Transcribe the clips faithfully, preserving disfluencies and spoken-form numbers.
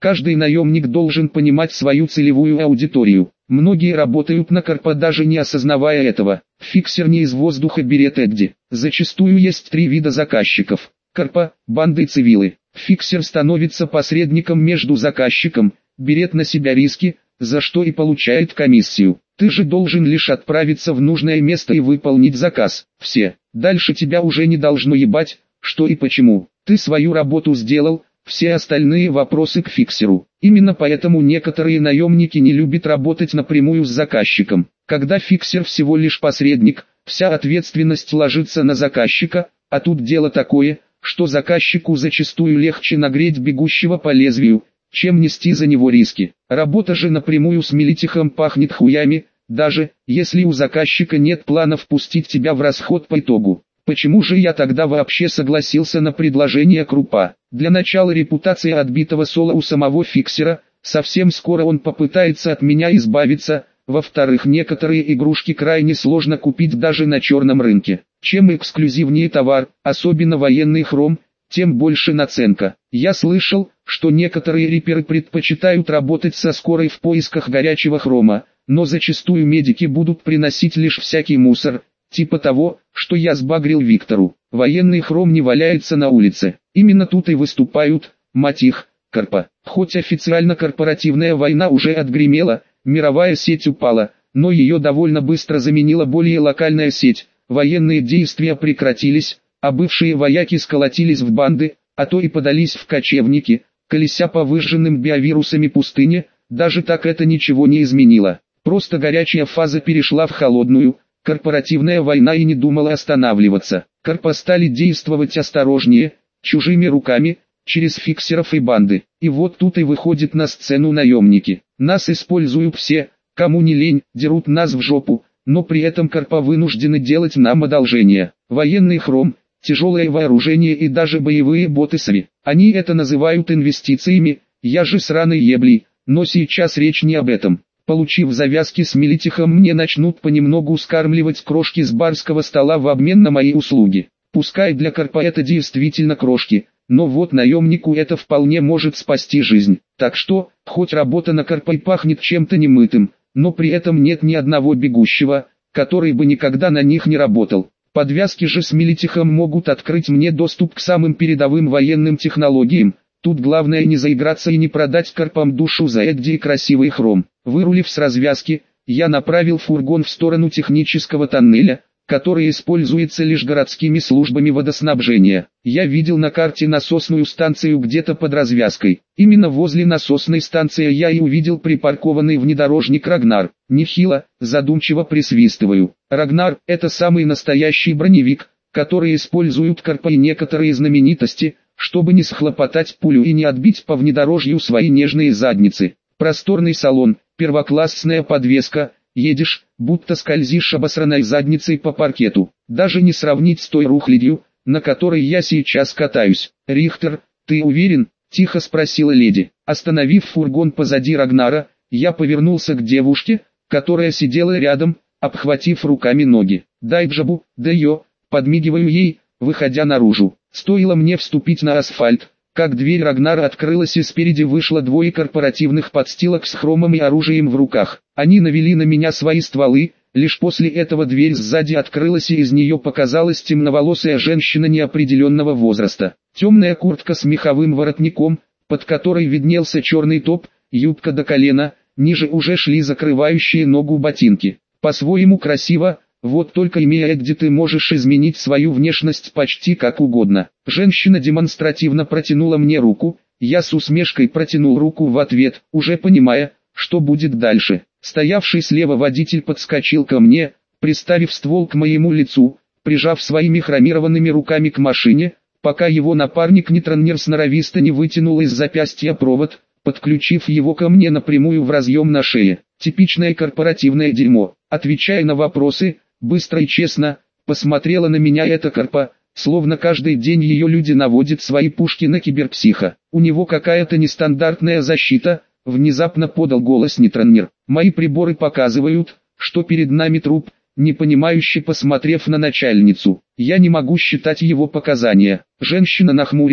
Каждый наемник должен понимать свою целевую аудиторию. Многие работают на корпа, даже не осознавая этого. Фиксер не из воздуха берет Эдди. Зачастую есть три вида заказчиков: корпа, банды и цивилы. Фиксер становится посредником между заказчиком, берет на себя риски, за что и получает комиссию. Ты же должен лишь отправиться в нужное место и выполнить заказ. Все. Дальше тебя уже не должно ебать, что и почему. Ты свою работу сделал, все остальные вопросы к фиксеру. Именно поэтому некоторые наемники не любят работать напрямую с заказчиком. Когда фиксер всего лишь посредник, вся ответственность ложится на заказчика, а тут дело такое, что заказчику зачастую легче нагреть бегущего по лезвию, чем нести за него риски. Работа же напрямую с милитихом пахнет хуями, даже если у заказчика нет планов пустить тебя в расход по итогу. Почему же я тогда вообще согласился на предложение Крупа? Для начала репутация отбитого соло у самого фиксера, совсем скоро он попытается от меня избавиться. Во-вторых, некоторые игрушки крайне сложно купить даже на черном рынке. Чем эксклюзивнее товар, особенно военный хром, тем больше наценка. Я слышал, что некоторые риперы предпочитают работать со скорой в поисках горячего хрома, но зачастую медики будут приносить лишь всякий мусор, типа того, что я сбагрил Виктору. Военный хром не валяется на улице. Именно тут и выступают, мать их, корпа. Хоть официально корпоративная война уже отгремела, мировая сеть упала, но ее довольно быстро заменила более локальная сеть. Военные действия прекратились, а бывшие вояки сколотились в банды, а то и подались в кочевники, колеся по выжженным биовирусами пустыне. Даже так это ничего не изменило. Просто горячая фаза перешла в холодную. Корпоративная война и не думала останавливаться. Корпа стали действовать осторожнее, чужими руками, через фиксеров и банды. И вот тут и выходят на сцену наемники. Нас используют все, кому не лень, дерут нас в жопу, но при этом корпа вынуждены делать нам одолжение. Военный хром, тяжелое вооружение и даже боевые боты СВИ. Они это называют инвестициями, я же сраный еблей, но сейчас речь не об этом. Получив завязки с милитихом, мне начнут понемногу скармливать крошки с барского стола в обмен на мои услуги. Пускай для корпа это действительно крошки, но вот наемнику это вполне может спасти жизнь. Так что, хоть работа на корпа и пахнет чем-то немытым, но при этом нет ни одного бегущего, который бы никогда на них не работал. Подвязки же с милитихом могут открыть мне доступ к самым передовым военным технологиям. Тут главное не заиграться и не продать корпам душу за Эдди и красивый хром. Вырулив с развязки, я направил фургон в сторону технического тоннеля, который используется лишь городскими службами водоснабжения. Я видел на карте насосную станцию где-то под развязкой. Именно возле насосной станции я и увидел припаркованный внедорожник Рагнар. Нехило, задумчиво присвистываю. Рагнар – это самый настоящий броневик, который используют корпа и некоторые знаменитости, чтобы не схлопотать пулю и не отбить по внедорожью свои нежные задницы. Просторный салон, первоклассная подвеска, едешь, будто скользишь обосранной задницей по паркету. Даже не сравнить с той рухлядью, на которой я сейчас катаюсь. «Рихтер, ты уверен?» – тихо спросила леди. Остановив фургон позади Рагнара, я повернулся к девушке, которая сидела рядом, обхватив руками ноги. «Дай джабу, да ё», подмигиваю ей, выходя наружу. Стоило мне вступить на асфальт, как дверь Рагнара открылась и спереди вышло двое корпоративных подстилок с хромом и оружием в руках. Они навели на меня свои стволы, лишь после этого дверь сзади открылась и из нее показалась темноволосая женщина неопределенного возраста. Темная куртка с меховым воротником, под которой виднелся черный топ, юбка до колена, ниже уже шли закрывающие ногу ботинки. По-своему красиво. Вот только имея Эдди, ты можешь изменить свою внешность почти как угодно. Женщина демонстративно протянула мне руку, я с усмешкой протянул руку в ответ, уже понимая, что будет дальше. Стоявший слева водитель подскочил ко мне, приставив ствол к моему лицу, прижав своими хромированными руками к машине, пока его напарник Нитронер сноровисто не вытянул из запястья провод, подключив его ко мне напрямую в разъем на шее. Типичное корпоративное дерьмо. Отвечая на вопросы, быстро и честно, посмотрела на меня эта корпа, словно каждый день ее люди наводят свои пушки на киберпсиха. У него какая-то нестандартная защита, внезапно подал голос Нитронер. Мои приборы показывают, что перед нами труп, непонимающе посмотрев на начальницу. Я не могу считать его показания. Женщина нахмурилась,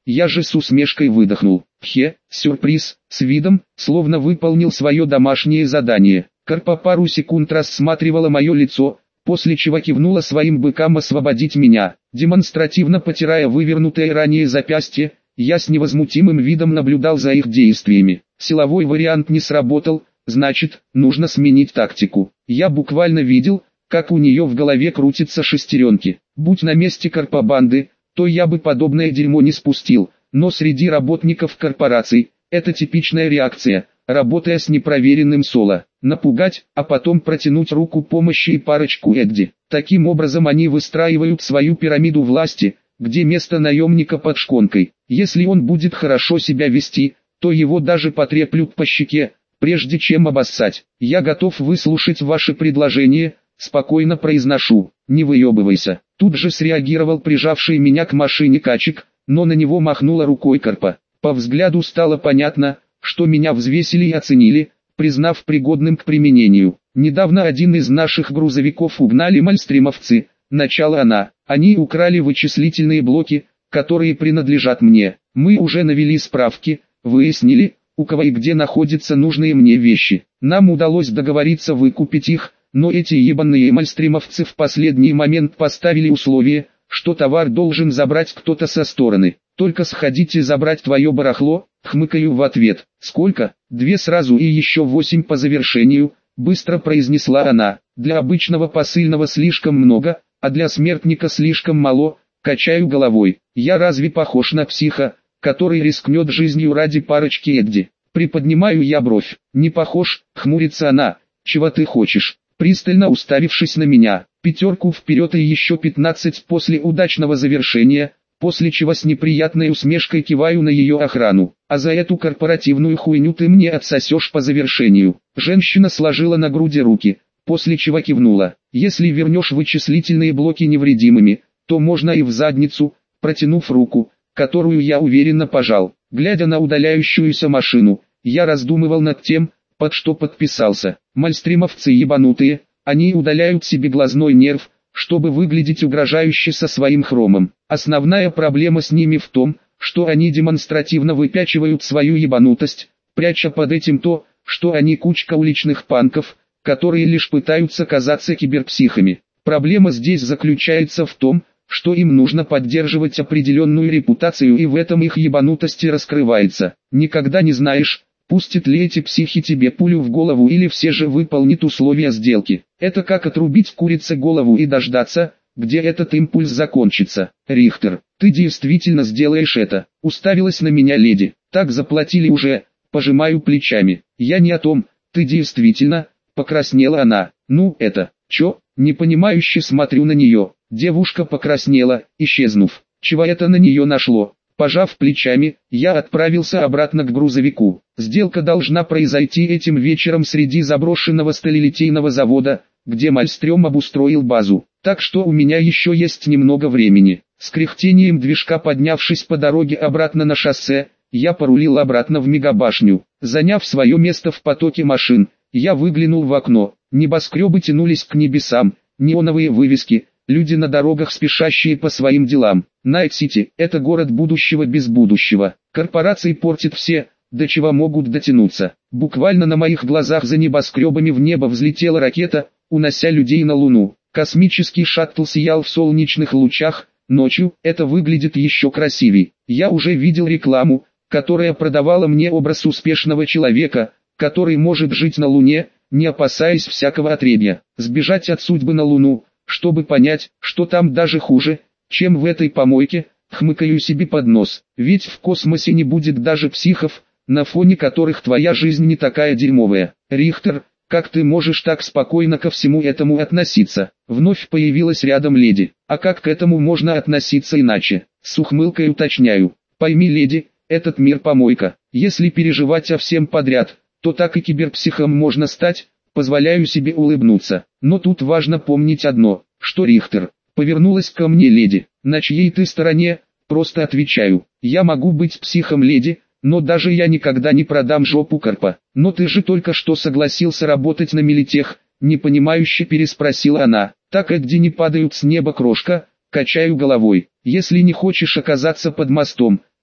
Я же с усмешкой выдохнул. Хе, сюрприз, с видом, словно выполнил свое домашнее задание. Карпа пару секунд рассматривала мое лицо, после чего кивнула своим быкам освободить меня. Демонстративно потирая вывернутое ранее запястье, я с невозмутимым видом наблюдал за их действиями. Силовой вариант не сработал, значит, нужно сменить тактику. Я буквально видел, как у нее в голове крутятся шестеренки. Будь на месте корпобанды, то я бы подобное дерьмо не спустил, но среди работников корпораций, это типичная реакция, работая с непроверенным соло. Напугать, а потом протянуть руку помощи и парочку Эдди. Таким образом они выстраивают свою пирамиду власти, где место наемника под шконкой. Если он будет хорошо себя вести, то его даже потреплют по щеке, прежде чем обоссать. Я готов выслушать ваши предложения, спокойно произношу, не выебывайся. Тут же среагировал прижавший меня к машине Качик, но на него махнула рукой Карпа. По взгляду стало понятно, что меня взвесили и оценили, признав пригодным к применению. Недавно один из наших грузовиков угнали мальстримовцы, начала она. Они украли вычислительные блоки, которые принадлежат мне. Мы уже навели справки, выяснили, у кого и где находятся нужные мне вещи. Нам удалось договориться выкупить их, но эти ебаные мальстримовцы в последний момент поставили условие, что товар должен забрать кто-то со стороны. Только сходите забрать твое барахло, хмыкаю в ответ. Сколько? Две сразу и еще восемь по завершению, быстро произнесла она. Для обычного посыльного слишком много, а для смертника слишком мало, качаю головой. Я разве похож на психа, который рискнет жизнью ради парочки Эдди? Приподнимаю я бровь. Не похож, хмурится она. Чего ты хочешь? Пристально уставившись на меня. Пятерку вперед и еще пятнадцать после удачного завершения, после чего с неприятной усмешкой киваю на ее охрану. А за эту корпоративную хуйню ты мне отсосешь по завершению. Женщина сложила на груди руки, после чего кивнула. Если вернешь вычислительные блоки невредимыми, то можно и в задницу, протянув руку, которую я уверенно пожал. Глядя на удаляющуюся машину, я раздумывал над тем, под что подписался. Мальстримовцы ебанутые, они удаляют себе глазной нерв, чтобы выглядеть угрожающе со своим хромом. Основная проблема с ними в том, что они демонстративно выпячивают свою ебанутость, пряча под этим то, что они кучка уличных панков, которые лишь пытаются казаться киберпсихами. Проблема здесь заключается в том, что им нужно поддерживать определенную репутацию, и в этом их ебанутости раскрывается. Никогда не знаешь, пустят ли эти психи тебе пулю в голову или все же выполнит условия сделки. Это как отрубить курице голову и дождаться, где этот импульс закончится. Рихтер, ты действительно сделаешь это? Уставилась на меня леди. Так заплатили уже, пожимаю плечами. Я не о том, ты действительно, покраснела она. Ну это, чё? Непонимающе смотрю на нее. Девушка покраснела, исчезнув. Чего это на нее нашло? Пожав плечами, я отправился обратно к грузовику. Сделка должна произойти этим вечером среди заброшенного сталелитейного завода, где Мальстрём обустроил базу. Так что у меня еще есть немного времени. С кряхтением движка поднявшись по дороге обратно на шоссе, я порулил обратно в мегабашню. Заняв свое место в потоке машин, я выглянул в окно. Небоскребы тянулись к небесам, неоновые вывески, люди на дорогах, спешащие по своим делам. Найт-Сити – это город будущего без будущего. Корпорации портят все, до чего могут дотянуться. Буквально на моих глазах за небоскребами в небо взлетела ракета, унося людей на Луну. Космический шаттл сиял в солнечных лучах, ночью это выглядит еще красивей. Я уже видел рекламу, которая продавала мне образ успешного человека, который может жить на Луне, не опасаясь всякого отребья. Сбежать от судьбы на Луну, чтобы понять, что там даже хуже, чем в этой помойке, хмыкаю себе под нос. Ведь в космосе не будет даже психов, на фоне которых твоя жизнь не такая дерьмовая. Рихтер, как ты можешь так спокойно ко всему этому относиться? Вновь появилась рядом леди. А как к этому можно относиться иначе? С ухмылкой уточняю. Пойми, леди, этот мир помойка. Если переживать о всем подряд, то так и киберпсихом можно стать. Позволяю себе улыбнуться. Но тут важно помнить одно, что Рихтер. Повернулась ко мне леди. На чьей ты стороне? Просто отвечаю. Я могу быть психом, леди, но даже я никогда не продам жопу Карпа. Но ты же только что согласился работать на Милитех, непонимающе переспросила она. Так Эдди не падают с неба, крошка, качаю головой. Если не хочешь оказаться под мостом,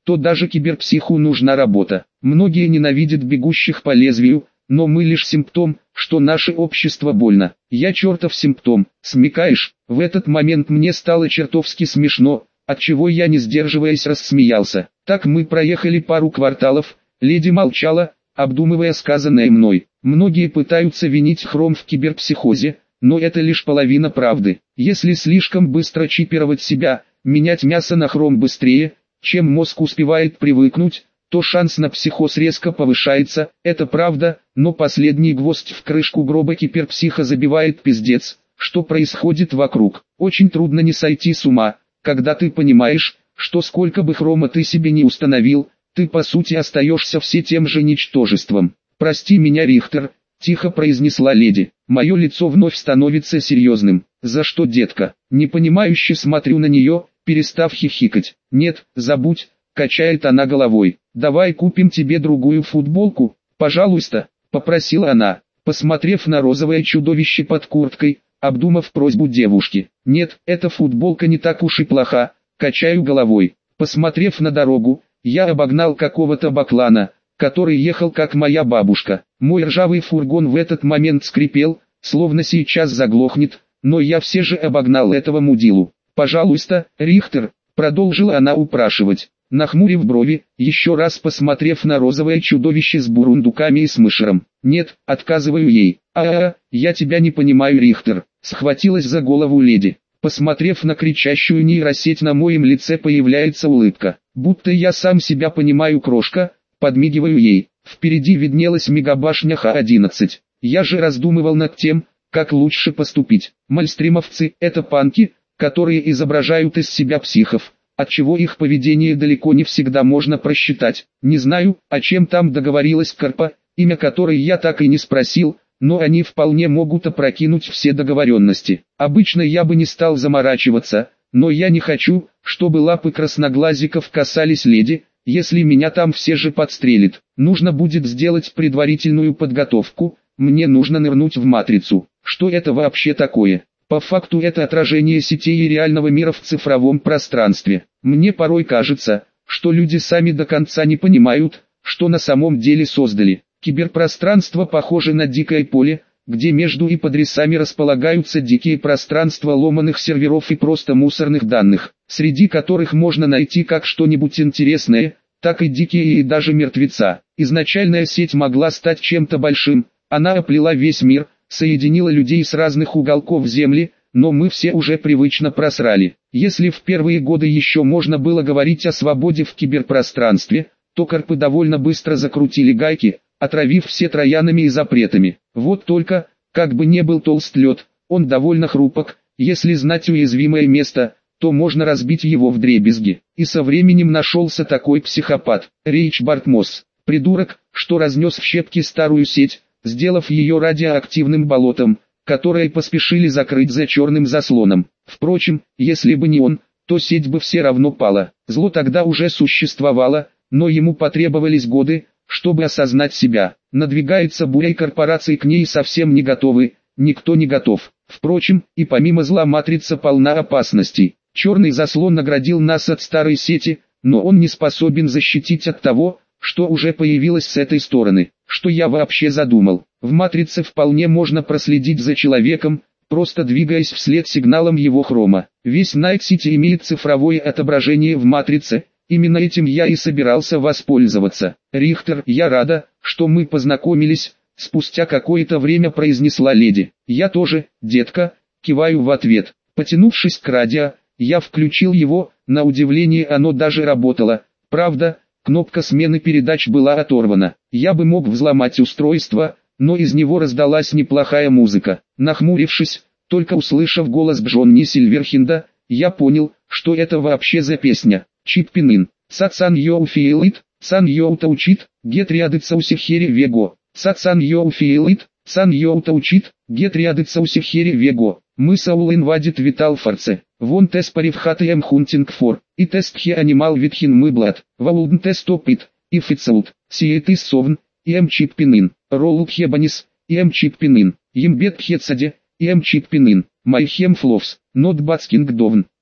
то даже киберпсиху нужна работа. Многие ненавидят бегущих по лезвию, но мы лишь симптом, что наше общество больно. Я чертов симптом, смекаешь? В этот момент мне стало чертовски смешно, отчего я, не сдерживаясь, рассмеялся. Так мы проехали пару кварталов, леди молчала, обдумывая сказанное мной. Многие пытаются винить Хром в киберпсихозе, но это лишь половина правды. Если слишком быстро чипировать себя, менять мясо на Хром быстрее, чем мозг успевает привыкнуть, то шанс на психоз резко повышается, это правда, но последний гвоздь в крышку гроба киберпсиха забивает пиздец, что происходит вокруг. Очень трудно не сойти с ума, когда ты понимаешь, что сколько бы Хрома ты себе не установил, ты по сути остаешься все тем же ничтожеством. «Прости меня, Рихтер», — тихо произнесла леди. Мое лицо вновь становится серьезным. «За что, детка?» Непонимающе смотрю на нее, перестав хихикать. «Нет, забудь», — качает она головой. «Давай купим тебе другую футболку, пожалуйста», — попросила она, посмотрев на розовое чудовище под курткой, обдумав просьбу девушки. «Нет, эта футболка не так уж и плоха», — качаю головой. Посмотрев на дорогу, я обогнал какого-то баклана, который ехал как моя бабушка. Мой ржавый фургон в этот момент скрипел, словно сейчас заглохнет, но я все же обогнал этого мудилу. «Пожалуйста, Рихтер», — продолжила она упрашивать, нахмурив брови, еще раз посмотрев на розовое чудовище с бурундуками и с мышером. «Нет», — отказываю ей. «А-а-а, я тебя не понимаю, Рихтер», — схватилась за голову леди. Посмотрев на кричащую нейросеть, на моем лице появляется улыбка. «Будто я сам себя понимаю, крошка», — подмигиваю ей. Впереди виднелась мегабашня Х одиннадцать. Я же раздумывал над тем, как лучше поступить. Мальстримовцы — это панки, которые изображают из себя психов, отчего их поведение далеко не всегда можно просчитать. Не знаю, о чем там договорилась Карпа, имя которой я так и не спросил, но они вполне могут опрокинуть все договоренности. Обычно я бы не стал заморачиваться, но я не хочу, чтобы лапы красноглазиков касались леди, если меня там все же подстрелят. Нужно будет сделать предварительную подготовку, мне нужно нырнуть в матрицу. Что это вообще такое? По факту это отражение сетей и реального мира в цифровом пространстве. Мне порой кажется, что люди сами до конца не понимают, что на самом деле создали. Киберпространство похоже на дикое поле, где между и подрисами располагаются дикие пространства ломаных серверов и просто мусорных данных, среди которых можно найти как что-нибудь интересное, так и дикие и даже мертвеца. Изначальная сеть могла стать чем-то большим, она оплела весь мир, соединила людей с разных уголков Земли, но мы все уже привычно просрали. Если в первые годы еще можно было говорить о свободе в киберпространстве, то Карпы довольно быстро закрутили гайки, отравив все троянами и запретами. Вот только, как бы не был толст лед, он довольно хрупок, если знать уязвимое место, то можно разбить его вдребезги. И со временем нашелся такой психопат, Рейчбард Мосс, придурок, что разнес в щепки старую сеть, сделав ее радиоактивным болотом, которое поспешили закрыть за черным заслоном. Впрочем, если бы не он, то сеть бы все равно пала. Зло тогда уже существовало, но ему потребовались годы, чтобы осознать себя. Надвигается буря, и корпорации к ней совсем не готовы, никто не готов. Впрочем, и помимо зла матрица полна опасностей. Черный заслон наградил нас от старой сети, но он не способен защитить от того, что уже появилось с этой стороны. Что я вообще задумал? В матрице вполне можно проследить за человеком, просто двигаясь вслед сигналам его хрома. Весь Найт Сити имеет цифровое отображение в матрице. Именно этим я и собирался воспользоваться. «Рихтер, я рада, что мы познакомились», — спустя какое-то время произнесла леди. «Я тоже, детка», — киваю в ответ. Потянувшись к радио, я включил его, на удивление оно даже работало. Правда, кнопка смены передач была оторвана. Я бы мог взломать устройство, но из него раздалась неплохая музыка. Нахмурившись, только услышав голос Джонни Сильверхенда, я понял, что это вообще за песня. Чиппинин, Сатсан Йоу Фиэлит, Сан Йоу Таучит, Гет Рядыца Усихери Вего, Сатсан Йоу Фиэлит, Сан Йоу Таучит, Гет Рядыца Усихери Вего, Мы Саул Инвадит Витал Фарце, Вон Тес Паривхат Эм Хунтинг Фор, и Тест Хе Анимал Витхин Мыблад, Ваулдн Тест Опит, и Фицаут, Сиет Ис Совн, и Эм Чиппинин, Роллук Хебанис, и Эм Чиппинин, Ембет Хетсаде, и Эм Чиппинин, Майхем Фловс, Нот Бацкинг Довн.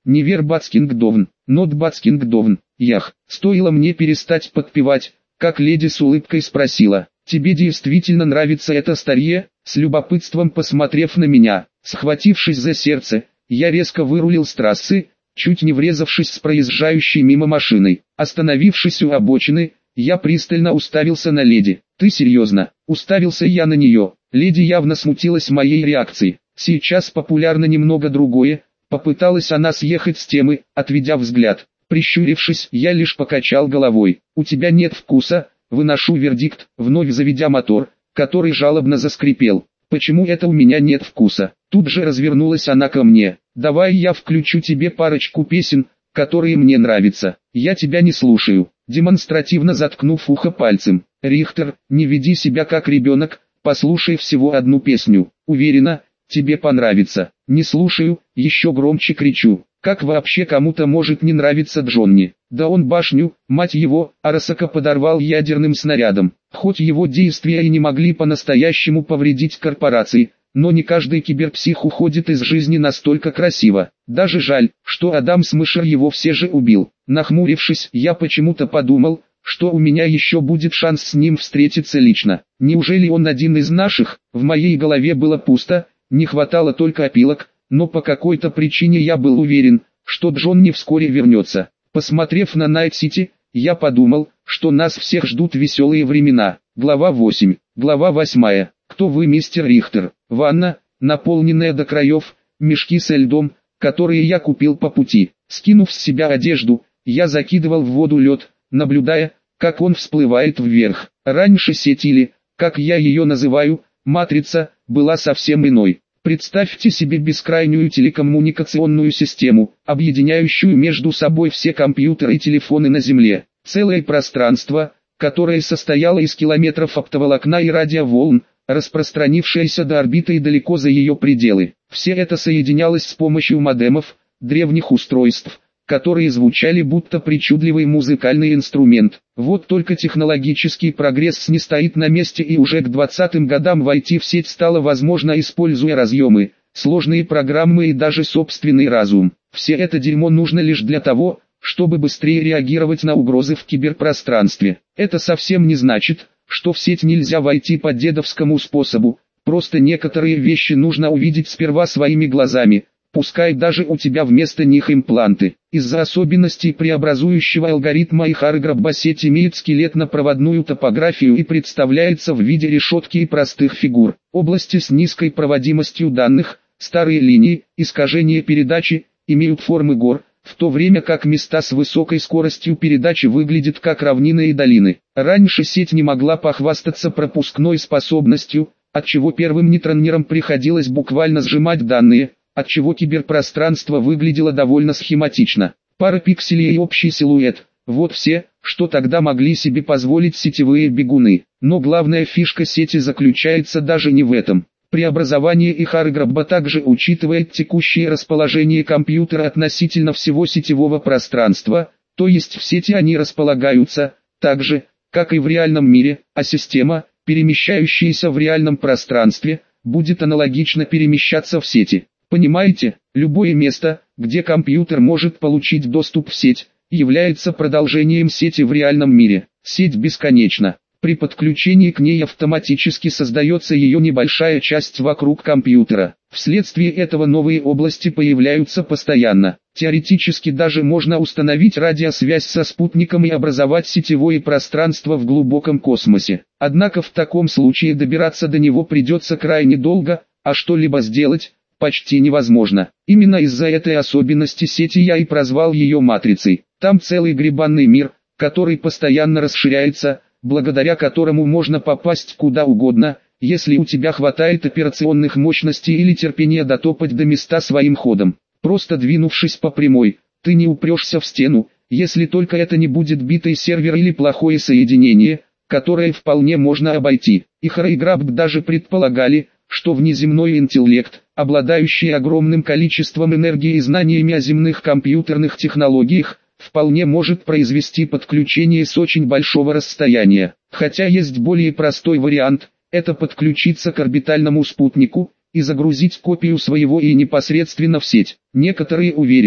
Never Batking Down, not Batking Down. Ях, стоило мне перестать подпевать, как леди с улыбкой спросила: «Тебе действительно нравится это старье?» С любопытством посмотрев на меня, схватившись за сердце, я резко вырулил с трассы, чуть не врезавшись с проезжающей мимо машиной. Остановившись у обочины, я пристально уставился на леди. «Ты серьезно?» Уставился я на нее. Леди явно смутилась моей реакцией. Сейчас популярно немного другое. Попыталась она съехать с темы, отведя взгляд. Прищурившись, я лишь покачал головой. «У тебя нет вкуса», выношу вердикт, вновь заведя мотор, который жалобно заскрипел. «Почему это у меня нет вкуса?» Тут же развернулась она ко мне. «Давай я включу тебе парочку песен, которые мне нравятся». «Я тебя не слушаю», демонстративно заткнув ухо пальцем. «Рихтер, не веди себя как ребенок, послушай всего одну песню. Уверена, тебе понравится». «Не слушаю», еще громче кричу. Как вообще кому-то может не нравиться Джонни? Да он башню, мать его, Арасака подорвал ядерным снарядом. Хоть его действия и не могли по-настоящему повредить корпорации, но не каждый киберпсих уходит из жизни настолько красиво. Даже жаль, что Адам Смешер его все же убил. Нахмурившись, я почему-то подумал, что у меня еще будет шанс с ним встретиться лично. Неужели он один из наших? В моей голове было пусто, не хватало только опилок. Но по какой-то причине я был уверен, что Джонни вскоре вернется. Посмотрев на Найт-Сити, я подумал, что нас всех ждут веселые времена. Глава восемь. Глава восьмая. Кто вы, мистер Рихтер? Ванна, наполненная до краев, мешки со льдом, которые я купил по пути. Скинув с себя одежду, я закидывал в воду лед, наблюдая, как он всплывает вверх. Раньше сеть или, как я ее называю, матрица, была совсем иной. Представьте себе бескрайнюю телекоммуникационную систему, объединяющую между собой все компьютеры и телефоны на Земле. Целое пространство, которое состояло из километров оптоволокна и радиоволн, распространившееся до орбиты и далеко за ее пределы. Все это соединялось с помощью модемов, древних устройств, которые звучали будто причудливый музыкальный инструмент. Вот только технологический прогресс не стоит на месте, и уже к двадцатым годам войти в сеть стало возможно, используя разъемы, сложные программы и даже собственный разум. Все это дерьмо нужно лишь для того, чтобы быстрее реагировать на угрозы в киберпространстве. Это совсем не значит, что в сеть нельзя войти по дедовскому способу, просто некоторые вещи нужно увидеть сперва своими глазами. Пускай даже у тебя вместо них импланты. Из-за особенностей преобразующего алгоритма их арграббасеть имеет скелетно-проводную топографию и представляется в виде решетки и простых фигур. Области с низкой проводимостью данных, старые линии, искажения передачи, имеют формы гор, в то время как места с высокой скоростью передачи выглядят как равнины и долины. Раньше сеть не могла похвастаться пропускной способностью, отчего первым нейтронерам приходилось буквально сжимать данные, отчего киберпространство выглядело довольно схематично. Пара пикселей и общий силуэт – вот все, что тогда могли себе позволить сетевые бегуны. Но главная фишка сети заключается даже не в этом. Преобразование их арграбба также учитывает текущее расположение компьютера относительно всего сетевого пространства, то есть в сети они располагаются, так же, как и в реальном мире, а система, перемещающаяся в реальном пространстве, будет аналогично перемещаться в сети. Понимаете, любое место, где компьютер может получить доступ в сеть, является продолжением сети в реальном мире. Сеть бесконечна. При подключении к ней автоматически создается ее небольшая часть вокруг компьютера. Вследствие этого новые области появляются постоянно. Теоретически даже можно установить радиосвязь со спутником и образовать сетевое пространство в глубоком космосе. Однако в таком случае добираться до него придется крайне долго, а что-либо сделать почти невозможно. Именно из-за этой особенности сети я и прозвал ее матрицей. Там целый гребаный мир, который постоянно расширяется, благодаря которому можно попасть куда угодно, если у тебя хватает операционных мощностей или терпения дотопать до места своим ходом. Просто двинувшись по прямой, ты не упрешься в стену, если только это не будет битый сервер или плохое соединение, которое вполне можно обойти. И Хрейграб даже предполагали, что внеземной интеллект, обладающий огромным количеством энергии и знаниями о земных компьютерных технологиях, вполне может произвести подключение с очень большого расстояния. Хотя есть более простой вариант, это подключиться к орбитальному спутнику и загрузить копию своего и непосредственно в сеть. Некоторые уверены,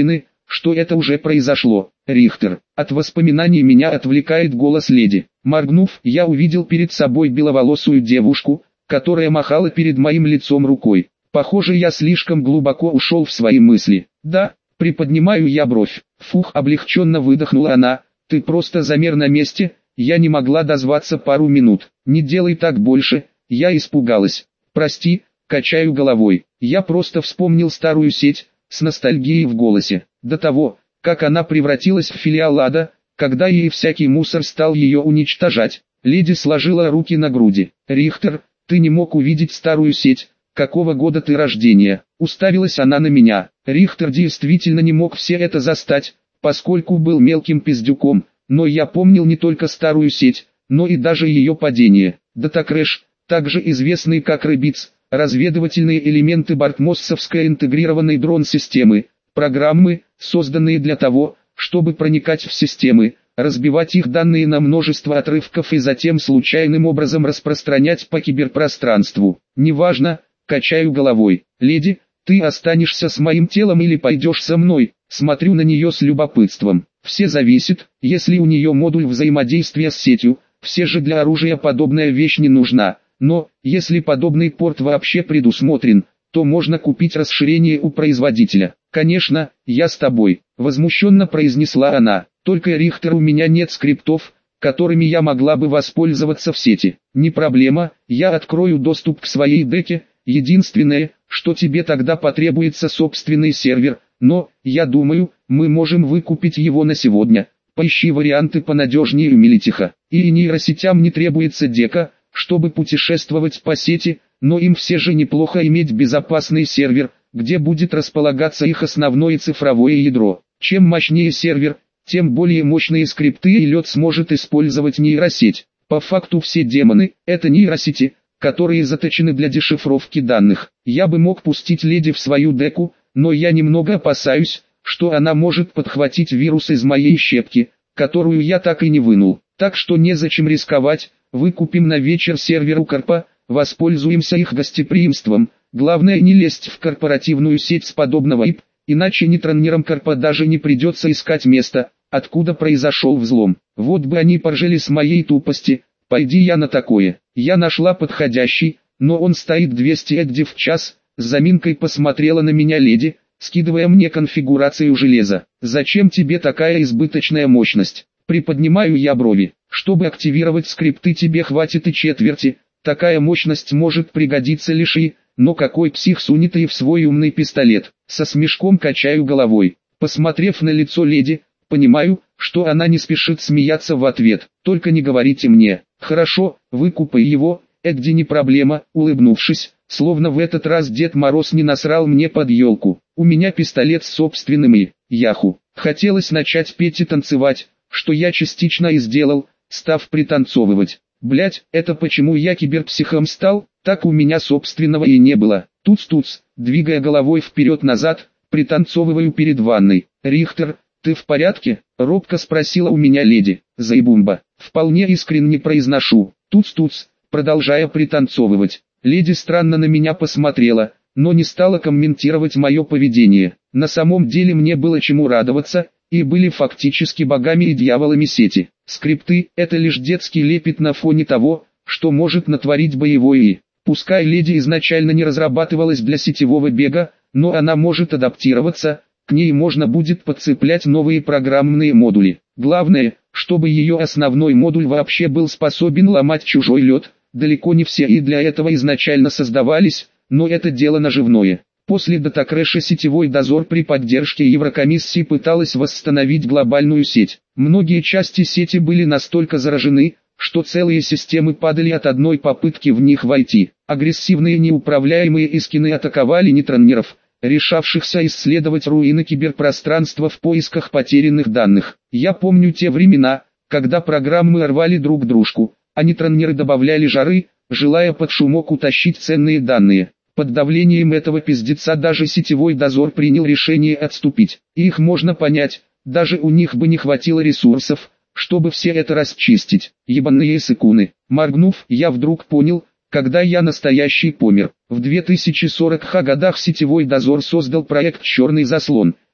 что это уже произошло. Рихтер. От воспоминаний меня отвлекает голос леди. Моргнув, я увидел перед собой беловолосую девушку, которая махала перед моим лицом рукой. Похоже, я слишком глубоко ушел в свои мысли. Да, приподнимаю я бровь. Фух, облегченно выдохнула она. Ты просто замер на месте, я не могла дозваться пару минут. Не делай так больше, я испугалась. Прости, качаю головой. Я просто вспомнил старую сеть, с ностальгией в голосе. До того, как она превратилась в филиал ада, когда ей всякий мусор стал ее уничтожать. Леди сложила руки на груди. Рихтер, ты не мог увидеть старую сеть. Какого года ты рождения? Уставилась она на меня. Рихтер действительно не мог все это застать, поскольку был мелким пиздюком, но я помнил не только старую сеть, но и даже ее падение. Датакрэш, также известный как Рыбиц, разведывательные элементы бортмоссовской интегрированной дрон-системы, программы, созданные для того, чтобы проникать в системы, разбивать их данные на множество отрывков и затем случайным образом распространять по киберпространству. Неважно, качаю головой. Леди, ты останешься с моим телом или пойдешь со мной? Смотрю на нее с любопытством. Все зависит, если у нее модуль взаимодействия с сетью, все же для оружия подобная вещь не нужна. Но, если подобный порт вообще предусмотрен, то можно купить расширение у производителя. Конечно, я с тобой, возмущенно произнесла она. Только, Рихтер, у меня нет скриптов, которыми я могла бы воспользоваться в сети. Не проблема, я открою доступ к своей деке. Единственное, что тебе тогда потребуется собственный сервер, но, я думаю, мы можем выкупить его на сегодня. Поищи варианты понадежнее у Мелитиха. И нейросетям не требуется дека, чтобы путешествовать по сети, но им все же неплохо иметь безопасный сервер, где будет располагаться их основное цифровое ядро. Чем мощнее сервер, тем более мощные скрипты и лед сможет использовать нейросеть. По факту все демоны – это нейросети, которые заточены для дешифровки данных. Я бы мог пустить леди в свою деку, но я немного опасаюсь, что она может подхватить вирус из моей щепки, которую я так и не вынул. Так что незачем рисковать, выкупим на вечер сервер у Корпа, воспользуемся их гостеприимством. Главное не лезть в корпоративную сеть с подобного ай пи, иначе нейтронерам Корпа даже не придется искать место, откуда произошел взлом. Вот бы они поржали с моей тупости, пойди я на такое. Я нашла подходящий, но он стоит двести эгди в час. С заминкой посмотрела на меня леди, скидывая мне конфигурацию железа. Зачем тебе такая избыточная мощность? Приподнимаю я брови. Чтобы активировать скрипты, тебе хватит и четверти. Такая мощность может пригодиться лишь и... Но какой псих сунет и в свой умный пистолет? Со смешком качаю головой. Посмотрев на лицо леди, понимаю, что она не спешит смеяться в ответ. Только не говорите мне. Хорошо, выкупай его, эгди не проблема. Улыбнувшись, словно в этот раз Дед Мороз не насрал мне под елку. У меня пистолет с собственным и... Яху. Хотелось начать петь и танцевать, что я частично и сделал, став пританцовывать. Блять, это почему я киберпсихом стал? Так у меня собственного и не было. Туц-туц, двигая головой вперед-назад, пританцовываю перед ванной. Рихтер, ты в порядке? Робко спросила у меня леди. Заебумба. Вполне искренне произношу. Туц-туц, продолжая пританцовывать. Леди странно на меня посмотрела, но не стала комментировать мое поведение. На самом деле мне было чему радоваться, и были фактически богами и дьяволами сети. Скрипты – это лишь детский лепет на фоне того, что может натворить боевой и. Пускай леди изначально не разрабатывалась для сетевого бега, но она может адаптироваться, к ней можно будет подцеплять новые программные модули. Главное, чтобы ее основной модуль вообще был способен ломать чужой лед. Далеко не все и для этого изначально создавались, но это дело наживное. После датакрэша сетевой дозор при поддержке Еврокомиссии пыталась восстановить глобальную сеть. Многие части сети были настолько заражены, что целые системы падали от одной попытки в них войти. Агрессивные неуправляемые искины атаковали нейтронеров, решавшихся исследовать руины киберпространства в поисках потерянных данных. Я помню те времена, когда программы рвали друг дружку, а нейтронеры добавляли жары, желая под шумок утащить ценные данные. Под давлением этого пиздеца даже сетевой дозор принял решение отступить. И их можно понять, даже у них бы не хватило ресурсов, чтобы все это расчистить. Ебаные сыкуны. Моргнув, я вдруг понял, когда я настоящий помер. В две тысячи сороковых годах сетевой дозор создал проект «Черный заслон».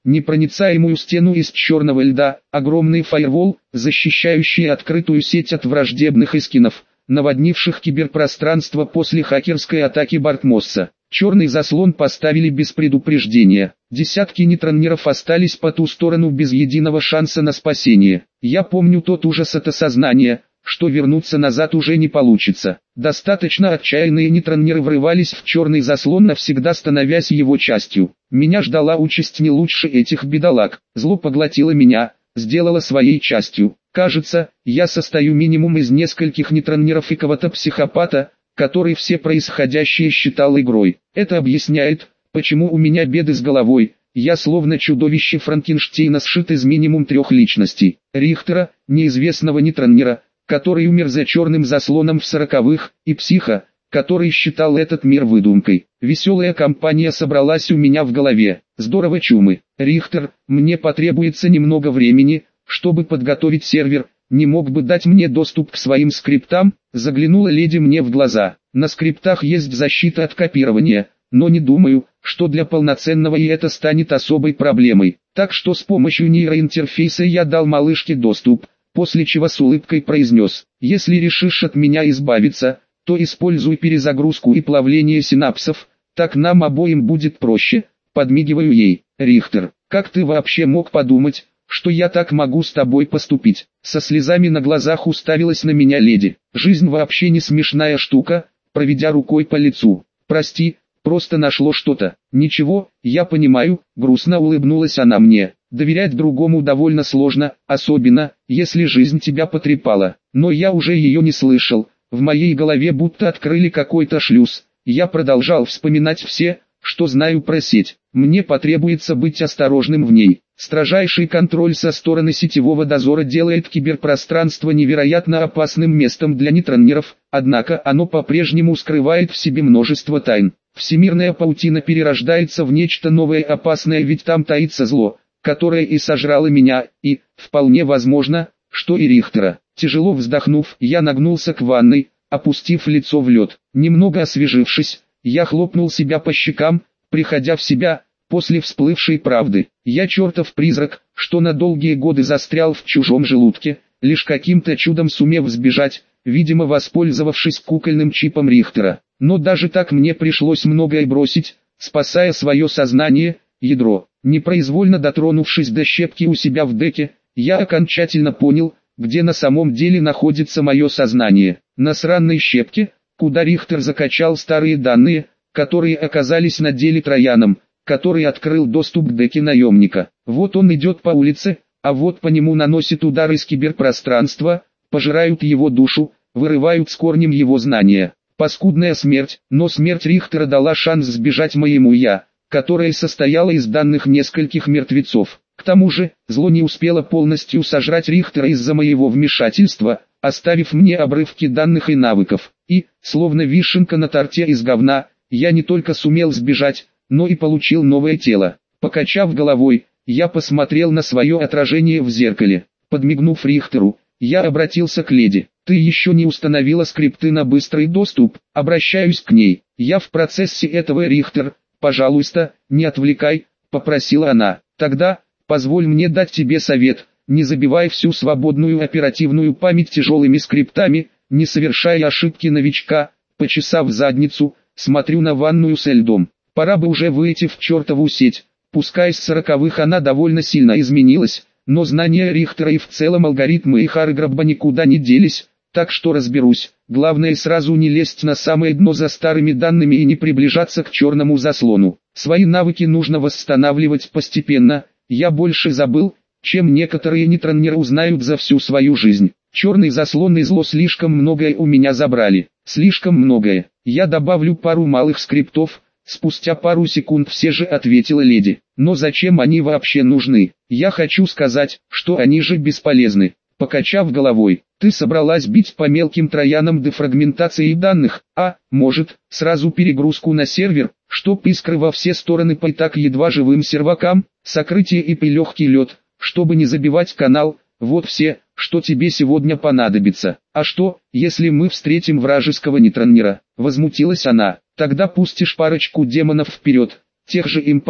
непроницаемую стену из черного льда, огромный фаервол, защищающий открытую сеть от враждебных эскинов, наводнивших киберпространство после хакерской атаки Бартмосса. Черный заслон поставили без предупреждения. Десятки нейтронеров остались по ту сторону без единого шанса на спасение. Я помню тот ужас от осознания, что вернуться назад уже не получится. Достаточно отчаянные нейтронеры врывались в черный заслон, навсегда становясь его частью. Меня ждала участь не лучше этих бедолаг. Зло поглотило меня, сделало своей частью. Кажется, я состою минимум из нескольких нейтронеров и кого-то психопата, который все происходящее считал игрой. Это объясняет, почему у меня беды с головой. Я словно чудовище Франкенштейна сшит из минимум трех личностей. Рихтера, неизвестного нейтронера, который умер за черным заслоном в сороковых, и психа, который считал этот мир выдумкой. Веселая компания собралась у меня в голове. Здорово, чумы. Рихтер, мне потребуется немного времени, чтобы подготовить сервер. Не мог бы дать мне доступ к своим скриптам? Заглянула леди мне в глаза. На скриптах есть защита от копирования, но не думаю, что для полноценного и это станет особой проблемой. Так что с помощью нейроинтерфейса я дал малышке доступ, после чего с улыбкой произнес: если решишь от меня избавиться, то используй перезагрузку и плавление синапсов, так нам обоим будет проще. Подмигиваю ей. Рихтер, как ты вообще мог подумать, что я так могу с тобой поступить? Со слезами на глазах уставилась на меня леди. Жизнь вообще не смешная штука, проведя рукой по лицу. Прости, просто нашло что-то. Ничего, я понимаю, грустно улыбнулась она мне. Доверять другому довольно сложно, особенно, если жизнь тебя потрепала. Но я уже ее не слышал. В моей голове будто открыли какой-то шлюз. Я продолжал вспоминать все, что знаю про сеть. Мне потребуется быть осторожным в ней. Строжайший контроль со стороны сетевого дозора делает киберпространство невероятно опасным местом для нейтронеров, однако оно по-прежнему скрывает в себе множество тайн. Всемирная паутина перерождается в нечто новое и опасное, ведь там таится зло, которое и сожрало меня, и, вполне возможно, что и Рихтера. Тяжело вздохнув, я нагнулся к ванной, опустив лицо в лед. Немного освежившись, я хлопнул себя по щекам, приходя в себя, после всплывшей правды. Я чертов призрак, что на долгие годы застрял в чужом желудке, лишь каким-то чудом сумев сбежать, видимо воспользовавшись кукольным чипом Рихтера. Но даже так мне пришлось многое бросить, спасая свое сознание, ядро. Непроизвольно дотронувшись до щепки у себя в деке, я окончательно понял, где на самом деле находится мое сознание. На сраной щепке, куда Рихтер закачал старые данные, которые оказались на деле Трояном, который открыл доступ к деке наемника. Вот он идет по улице, а вот по нему наносит удар из киберпространства, пожирают его душу, вырывают с корнем его знания. Паскудная смерть, но смерть Рихтера дала шанс сбежать моему «я», которое состояло из данных нескольких мертвецов. К тому же, зло не успело полностью сожрать Рихтера из-за моего вмешательства, оставив мне обрывки данных и навыков. И, словно вишенка на торте из говна, я не только сумел сбежать, но и получил новое тело. Покачав головой, я посмотрел на свое отражение в зеркале. Подмигнув Рихтеру, я обратился к леди. Ты еще не установила скрипты на быстрый доступ? Обращаюсь к ней. Я в процессе этого, Рихтер. Пожалуйста, не отвлекай, попросила она. Тогда, позволь мне дать тебе совет. Не забивай всю свободную оперативную память тяжелыми скриптами, не совершай ошибки новичка. Почесав задницу, смотрю на ванную со льдом. Пора бы уже выйти в чертову сеть. Пускай с сороковых она довольно сильно изменилась, но знания Рихтера и в целом алгоритмы их Арграбба никуда не делись, так что разберусь. Главное сразу не лезть на самое дно за старыми данными и не приближаться к черному заслону. Свои навыки нужно восстанавливать постепенно. Я больше забыл, чем некоторые нейтронеры узнают за всю свою жизнь. Черный заслон и зло слишком многое у меня забрали. Слишком многое. Я добавлю пару малых скриптов. Спустя пару секунд все же ответила леди. Но зачем они вообще нужны? Я хочу сказать, что они же бесполезны. Покачав головой, ты собралась бить по мелким троянам дефрагментации данных, а, может, сразу перегрузку на сервер, чтоб искры во все стороны по и так едва живым сервакам, сокрытие и легкий лед, чтобы не забивать канал, вот все, что тебе сегодня понадобится. А что, если мы встретим вражеского нейтронера? Возмутилась она. Тогда пустишь парочку демонов вперед, тех же импов,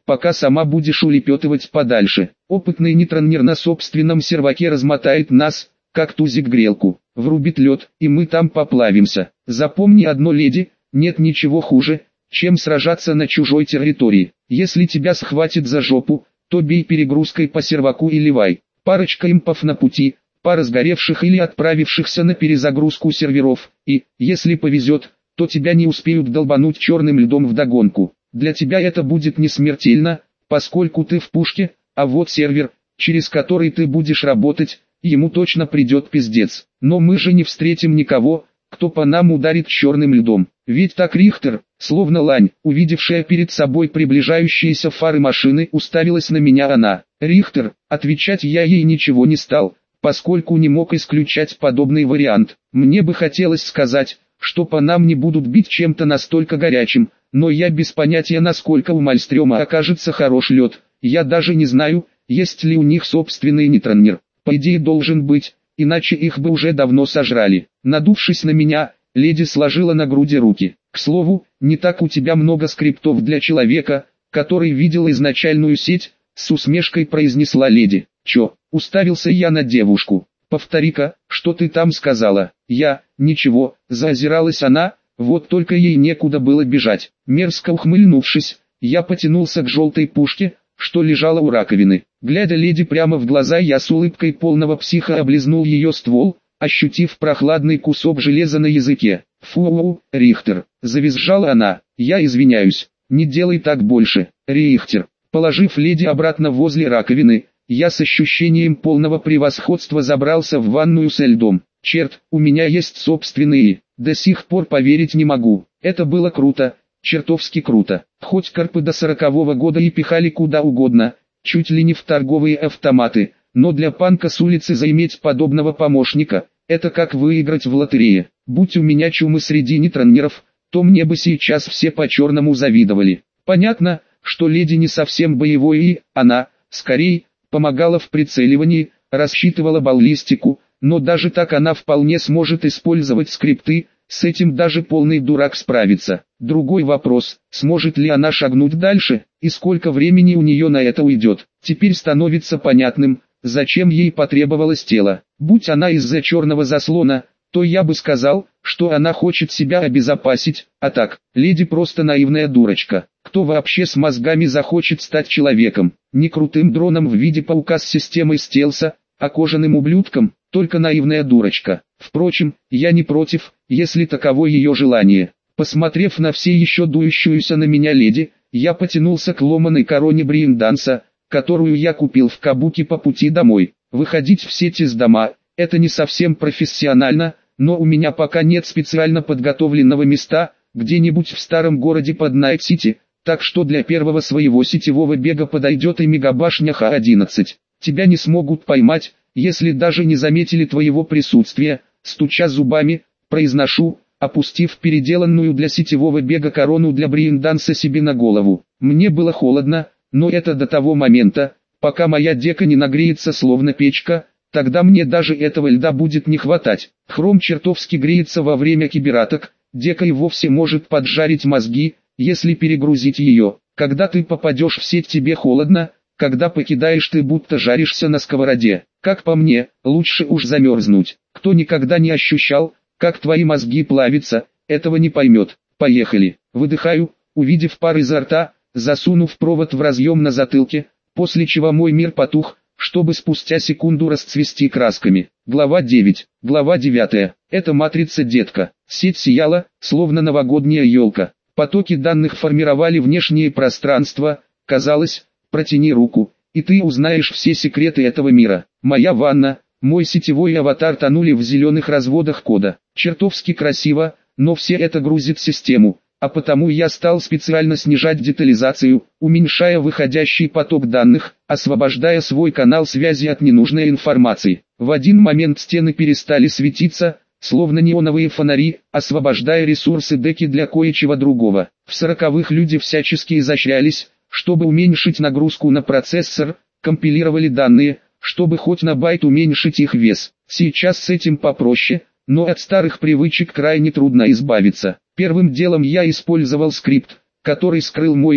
пока сама будешь улепетывать подальше. Опытный нетронер на собственном серваке размотает нас, как тузик грелку, врубит лед, и мы там поплавимся. Запомни одно, леди, нет ничего хуже, чем сражаться на чужой территории. Если тебя схватит за жопу, то бей перегрузкой по серваку и ливай. Парочка импов на пути, пара сгоревших или отправившихся на перезагрузку серверов, и, если повезет, то тебя не успеют долбануть черным льдом вдогонку. Для тебя это будет не смертельно, поскольку ты в пушке, а вот сервер, через который ты будешь работать, ему точно придет пиздец. Но мы же не встретим никого, кто по нам ударит черным льдом. Ведь так, Рихтер, словно лань, увидевшая перед собой приближающиеся фары машины, уставилась на меня она. Рихтер, отвечать я ей ничего не стал, поскольку не мог исключать подобный вариант. Мне бы хотелось сказать, что по нам не будут бить чем-то настолько горячим, но я без понятия, насколько у Мальстрёма окажется хорош лед. Я даже не знаю, есть ли у них собственный нетронер. По идее должен быть, иначе их бы уже давно сожрали. Надувшись на меня, леди сложила на груди руки. К слову, не так у тебя много скриптов для человека, который видел изначальную сеть, с усмешкой произнесла леди. Чё, уставился я на девушку. Повтори-ка, что ты там сказала? Я, ничего, заозиралась она, вот только ей некуда было бежать. Мерзко ухмыльнувшись, я потянулся к желтой пушке, что лежала у раковины. Глядя леди прямо в глаза, я с улыбкой полного психа облизнул ее ствол, ощутив прохладный кусок железа на языке. Фу, Рихтер, завизжала она, я извиняюсь, не делай так больше, Рихтер. Положив леди обратно возле раковины, я с ощущением полного превосходства забрался в ванную со льдом. Черт, у меня есть собственные, до сих пор поверить не могу. Это было круто, чертовски круто. Хоть карпы до сорокового года и пихали куда угодно, чуть ли не в торговые автоматы, но для панка с улицы заиметь подобного помощника, это как выиграть в лотерее. Будь у меня чумы среди нетронеров, то мне бы сейчас все по-черному завидовали. Понятно, что леди не совсем боевой и, она, скорее, помогала в прицеливании, рассчитывала баллистику, но даже так она вполне сможет использовать скрипты, с этим даже полный дурак справится. Другой вопрос, сможет ли она шагнуть дальше, и сколько времени у нее на это уйдет. Теперь становится понятным, зачем ей потребовалось тело. Будь она из-за черного заслона, то я бы сказал, что она хочет себя обезопасить, а так, леди просто наивная дурочка. Кто вообще с мозгами захочет стать человеком? Не крутым дроном в виде паука с системой стелса, а кожаным ублюдком, только наивная дурочка. Впрочем, я не против, если таково ее желание. Посмотрев на все еще дующуюся на меня леди, я потянулся к ломаной короне Бриенданса, которую я купил в Кабуки по пути домой. Выходить в сеть из дома – это не совсем профессионально, но у меня пока нет специально подготовленного места, где-нибудь в старом городе под Найт-Сити, так что для первого своего сетевого бега подойдет и мегабашня Х одиннадцать. Тебя не смогут поймать, если даже не заметили твоего присутствия, стуча зубами, произношу, опустив переделанную для сетевого бега корону для Бриенданса себе на голову. Мне было холодно, но это до того момента, пока моя дека не нагреется словно печка, тогда мне даже этого льда будет не хватать. Хром чертовски греется во время кибератак, дека и вовсе может поджарить мозги, если перегрузить ее. Когда ты попадешь в сеть, тебе холодно, когда покидаешь, ты будто жаришься на сковороде. Как по мне, лучше уж замерзнуть. Кто никогда не ощущал, как твои мозги плавятся, этого не поймет. Поехали. Выдыхаю, увидев пар изо рта, засунув провод в разъем на затылке, после чего мой мир потух, чтобы спустя секунду расцвести красками. Глава девять. Глава девятая. Это матрица, детка. Сеть сияла, словно новогодняя елка. Потоки данных формировали внешнее пространство. Казалось, протяни руку, и ты узнаешь все секреты этого мира. Моя ванна, мой сетевой аватар тонули в зеленых разводах кода. Чертовски красиво, но все это грузит систему, а потому я стал специально снижать детализацию, уменьшая выходящий поток данных, освобождая свой канал связи от ненужной информации. В один момент стены перестали светиться, словно неоновые фонари, освобождая ресурсы деки для кое-чего другого. В сороковых люди всячески изощрялись, чтобы уменьшить нагрузку на процессор, компилировали данные, чтобы хоть на байт уменьшить их вес. Сейчас с этим попроще, но от старых привычек крайне трудно избавиться. Первым делом я использовал скрипт, который скрыл мой ай пи,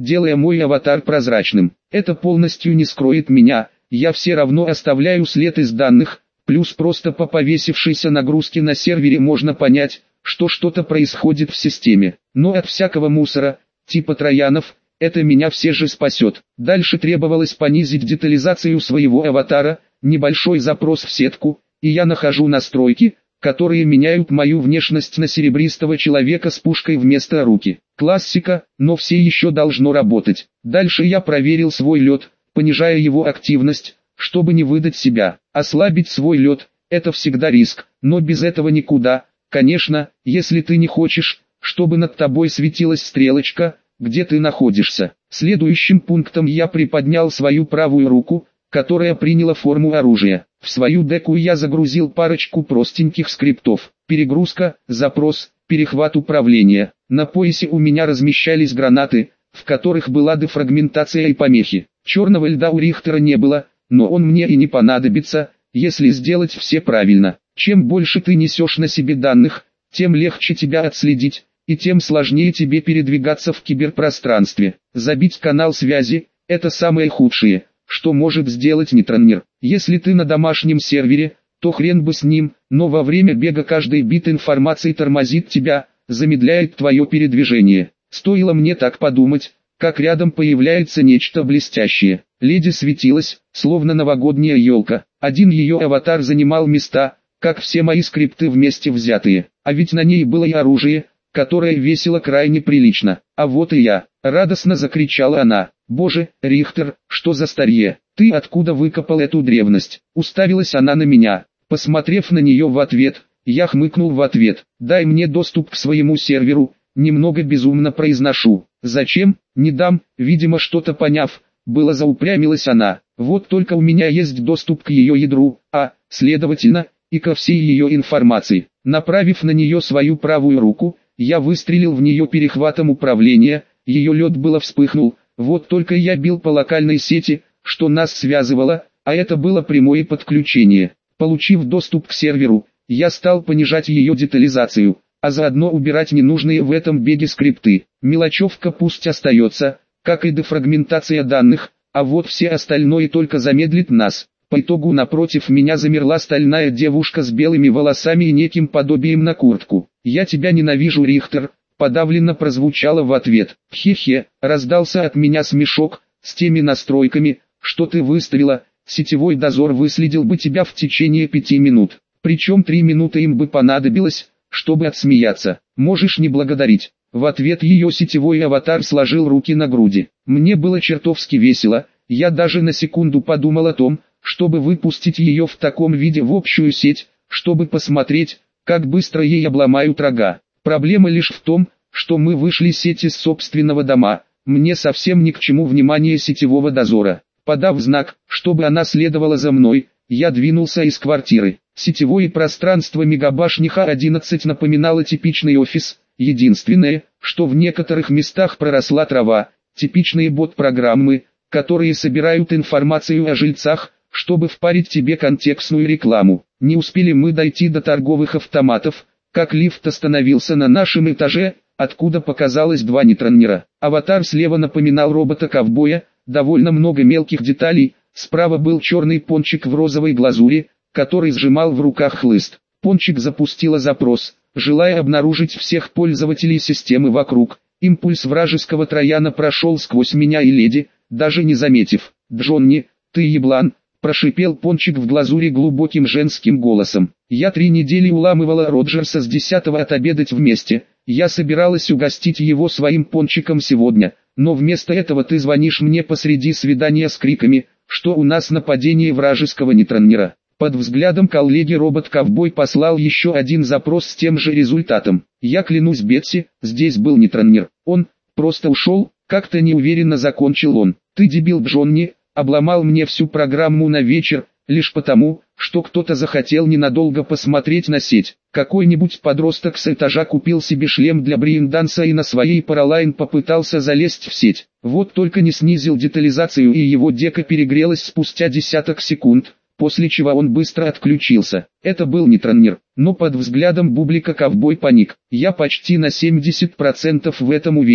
делая мой аватар прозрачным. Это полностью не скроет меня, я все равно оставляю след из данных, плюс просто по повесившейся нагрузке на сервере можно понять, что что-то происходит в системе. Но от всякого мусора, типа троянов, это меня все же спасет. Дальше требовалось понизить детализацию своего аватара, небольшой запрос в сетку, и я нахожу настройки, которые меняют мою внешность на серебристого человека с пушкой вместо руки. Классика, но все еще должно работать. Дальше я проверил свой лед, понижая его активность, чтобы не выдать себя. Ослабить свой лед – это всегда риск, но без этого никуда. Конечно, если ты не хочешь, чтобы над тобой светилась стрелочка, где ты находишься. Следующим пунктом я приподнял свою правую руку, которая приняла форму оружия. В свою деку я загрузил парочку простеньких скриптов. Перегрузка, запрос, перехват управления. На поясе у меня размещались гранаты, в которых была дефрагментация и помехи. Черного льда у Рихтера не было, но он мне и не понадобится, если сделать все правильно. Чем больше ты несешь на себе данных, тем легче тебя отследить, и тем сложнее тебе передвигаться в киберпространстве. Забить канал связи – это самое худшее, что может сделать нетроннер. Если ты на домашнем сервере, то хрен бы с ним, но во время бега каждый бит информации тормозит тебя, замедляет твое передвижение. Стоило мне так подумать, как рядом появляется нечто блестящее. Леди светилась, словно новогодняя елка. Один ее аватар занимал места, как все мои скрипты вместе взятые. А ведь на ней было и оружие, которое весило крайне прилично. А вот и я. Радостно закричала она. «Боже, Рихтер, что за старье? Ты откуда выкопал эту древность?» Уставилась она на меня. Посмотрев на нее в ответ, я хмыкнул в ответ. «Дай мне доступ к своему серверу», немного безумно произношу. «Зачем? Не дам», видимо что-то поняв, было заупрямилась она. «Вот только у меня есть доступ к ее ядру, а, следовательно, и ко всей ее информации». Направив на нее свою правую руку, я выстрелил в нее перехватом управления, ее лед было вспыхнул. Вот только я бил по локальной сети, что нас связывало, а это было прямое подключение. Получив доступ к серверу, я стал понижать ее детализацию, а заодно убирать ненужные в этом беге скрипты. Мелочевка пусть остается, как и дефрагментация данных, а вот все остальное только замедлит нас. По итогу напротив меня замерла стальная девушка с белыми волосами и неким подобием на куртку. «Я тебя ненавижу, Рихтер», подавленно прозвучало в ответ. «Хе-хе», раздался от меня смешок, «с теми настройками, что ты выставила, сетевой дозор выследил бы тебя в течение пяти минут. Причем три минуты им бы понадобилось, чтобы отсмеяться. Можешь не благодарить». В ответ ее сетевой аватар сложил руки на груди. Мне было чертовски весело, я даже на секунду подумал о том, чтобы выпустить ее в таком виде в общую сеть, чтобы посмотреть, как быстро ей обломают рога. Проблема лишь в том, что мы вышли с сети с собственного дома, мне совсем ни к чему внимание сетевого дозора. Подав знак, чтобы она следовала за мной, я двинулся из квартиры. Сетевое пространство мегабашни Х одиннадцать напоминало типичный офис, единственное, что в некоторых местах проросла трава, типичные бот-программы, которые собирают информацию о жильцах, чтобы впарить тебе контекстную рекламу. Не успели мы дойти до торговых автоматов, как лифт остановился на нашем этаже, откуда показалось два нетроннера. Аватар слева напоминал робота-ковбоя, довольно много мелких деталей, справа был черный пончик в розовой глазури, который сжимал в руках хлыст. Пончик запустила запрос, желая обнаружить всех пользователей системы вокруг. Импульс вражеского трояна прошел сквозь меня и леди, даже не заметив. «Джонни, ты еблан», прошипел Пончик в глазури глубоким женским голосом. «Я три недели уламывала Роджерса с десятого отобедать вместе, я собиралась угостить его своим пончиком сегодня, но вместо этого ты звонишь мне посреди свидания с криками, что у нас нападение вражеского нетроннера». Под взглядом коллеги робот-ковбой послал еще один запрос с тем же результатом. «Я клянусь Бетси, здесь был нетроннер, он просто ушел», как-то неуверенно закончил он. «Ты дебил, Джонни, обломал мне всю программу на вечер, лишь потому, что кто-то захотел ненадолго посмотреть на сеть. Какой-нибудь подросток с этажа купил себе шлем для брейнданса и на своей Паралайн попытался залезть в сеть. Вот только не снизил детализацию и его дека перегрелась спустя десяток секунд, после чего он быстро отключился. Это был нетроннер, но под взглядом бублика ковбой паник. Я почти на семьдесят процентов в этом уверен.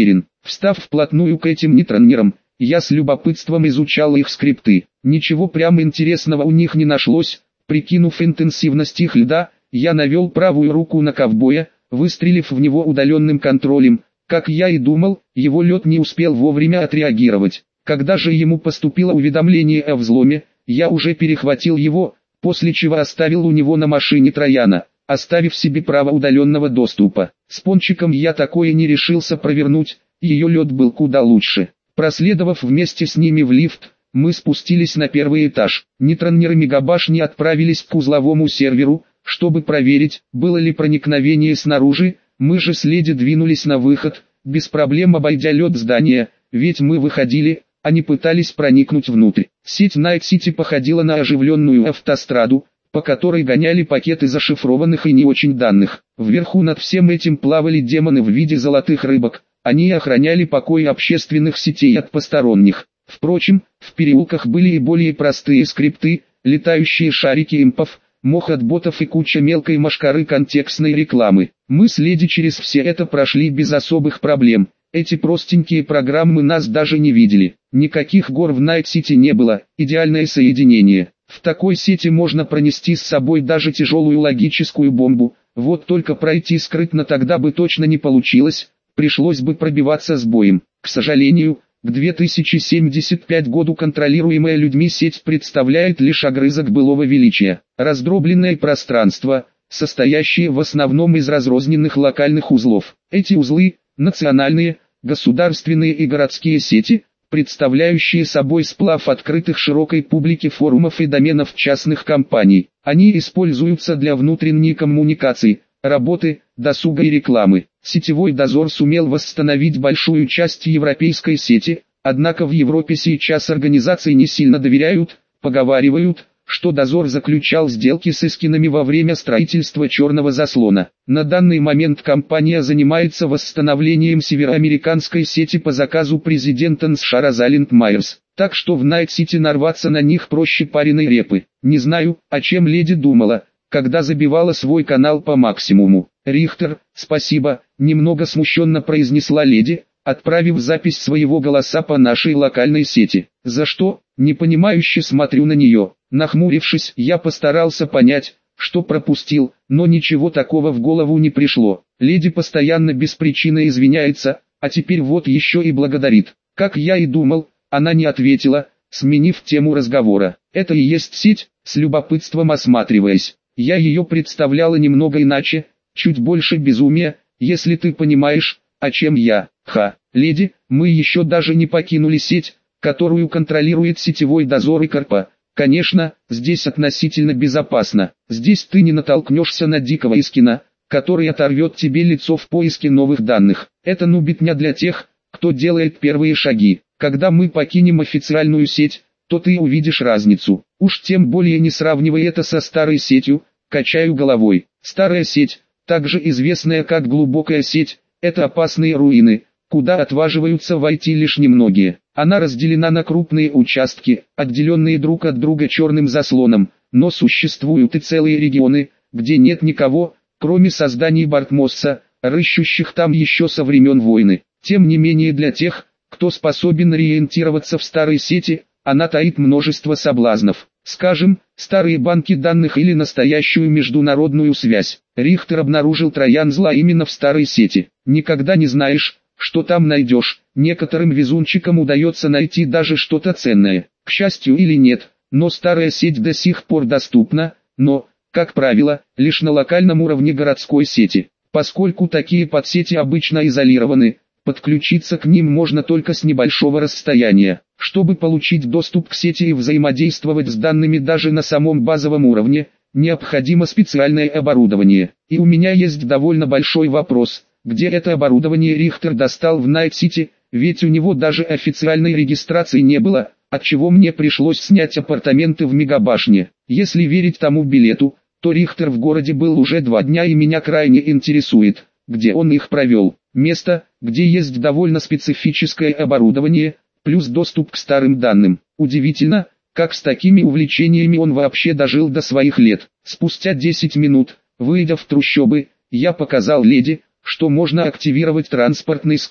Встав вплотную к этим нейтронерам, я с любопытством изучал их скрипты. Ничего прямо интересного у них не нашлось. Прикинув интенсивность их льда, я навел правую руку на ковбоя, выстрелив в него удаленным контролем. Как я и думал, его лед не успел вовремя отреагировать. Когда же ему поступило уведомление о взломе, я уже перехватил его, после чего оставил у него на машине Трояна, оставив себе право удаленного доступа. С Пончиком я такое не решился провернуть, ее лед был куда лучше. Проследовав вместе с ними в лифт, мы спустились на первый этаж. Нейтронеры мегабашни отправились к узловому серверу, чтобы проверить, было ли проникновение снаружи. Мы же с Леди двинулись на выход, без проблем обойдя лед здания, ведь мы выходили, а не пытались проникнуть внутрь. Сеть Найт Сити походила на оживленную автостраду, по которой гоняли пакеты зашифрованных и не очень данных. Вверху над всем этим плавали демоны в виде золотых рыбок, они охраняли покой общественных сетей от посторонних. Впрочем, в переулках были и более простые скрипты, летающие шарики импов, мох от ботов и куча мелкой мошкары контекстной рекламы. Мы с Леди через все это прошли без особых проблем. Эти простенькие программы нас даже не видели. Никаких гор в Найт-Сити не было, идеальное соединение. В такой сети можно пронести с собой даже тяжелую логическую бомбу, вот только пройти скрытно тогда бы точно не получилось, пришлось бы пробиваться с боем. К сожалению, к две тысячи семьдесят пятому году контролируемая людьми сеть представляет лишь огрызок былого величия. Раздробленное пространство, состоящее в основном из разрозненных локальных узлов. Эти узлы – национальные, государственные и городские сети, представляющие собой сплав открытых широкой публике форумов и доменов частных компаний. Они используются для внутренней коммуникации, работы, досуга и рекламы. Сетевой дозор сумел восстановить большую часть европейской сети, однако в Европе сейчас организации не сильно доверяют, поговаривают, что дозор заключал сделки с Искинами во время строительства черного заслона. На данный момент компания занимается восстановлением североамериканской сети по заказу президента США Розалинд Майерс, так что в Найт-Сити нарваться на них проще пареной репы. Не знаю, о чем Леди думала, когда забивала свой канал по максимуму. «Рихтер, спасибо», — немного смущенно произнесла Леди, отправив запись своего голоса по нашей локальной сети. «За что?» — непонимающе смотрю на нее. Нахмурившись, я постарался понять, что пропустил, но ничего такого в голову не пришло. Леди постоянно без причины извиняется, а теперь вот еще и благодарит. Как я и думал, она не ответила, сменив тему разговора. «Это и есть сеть?» — с любопытством осматриваясь. Я ее представляла немного иначе, чуть больше безумия, если ты понимаешь, о чем я. Ха, Леди, мы еще даже не покинули сеть, которую контролирует сетевой дозор и Корпа. Конечно, здесь относительно безопасно. Здесь ты не натолкнешься на дикого Искина, который оторвет тебе лицо в поиске новых данных. Это нубитня для тех, кто делает первые шаги. Когда мы покинем официальную сеть, то ты увидишь разницу. Уж тем более не сравнивай это со старой сетью, качаю головой. Старая сеть, также известная как глубокая сеть, это опасные руины, куда отваживаются войти лишь немногие. Она разделена на крупные участки, отделенные друг от друга черным заслоном, но существуют и целые регионы, где нет никого, кроме созданий Бартмосса, рыщущих там еще со времен войны. Тем не менее для тех, кто способен ориентироваться в старой сети, она таит множество соблазнов. Скажем, старые банки данных или настоящую международную связь. Рихтер обнаружил троян зла именно в старой сети. Никогда не знаешь, что там найдешь. Некоторым везунчикам удается найти даже что-то ценное. К счастью или нет, но старая сеть до сих пор доступна, но, как правило, лишь на локальном уровне городской сети. Поскольку такие подсети обычно изолированы, подключиться к ним можно только с небольшого расстояния. Чтобы получить доступ к сети и взаимодействовать с данными даже на самом базовом уровне, необходимо специальное оборудование. И у меня есть довольно большой вопрос, где это оборудование Рихтер достал в Найт-Сити, ведь у него даже официальной регистрации не было, отчего мне пришлось снять апартаменты в мегабашне. Если верить тому билету, то Рихтер в городе был уже два дня и меня крайне интересует, где он их провел. Место, где есть довольно специфическое оборудование, плюс доступ к старым данным. Удивительно, как с такими увлечениями он вообще дожил до своих лет. Спустя десять минут, выйдя в трущобы, я показал Леди, что можно активировать транспортный скрипт.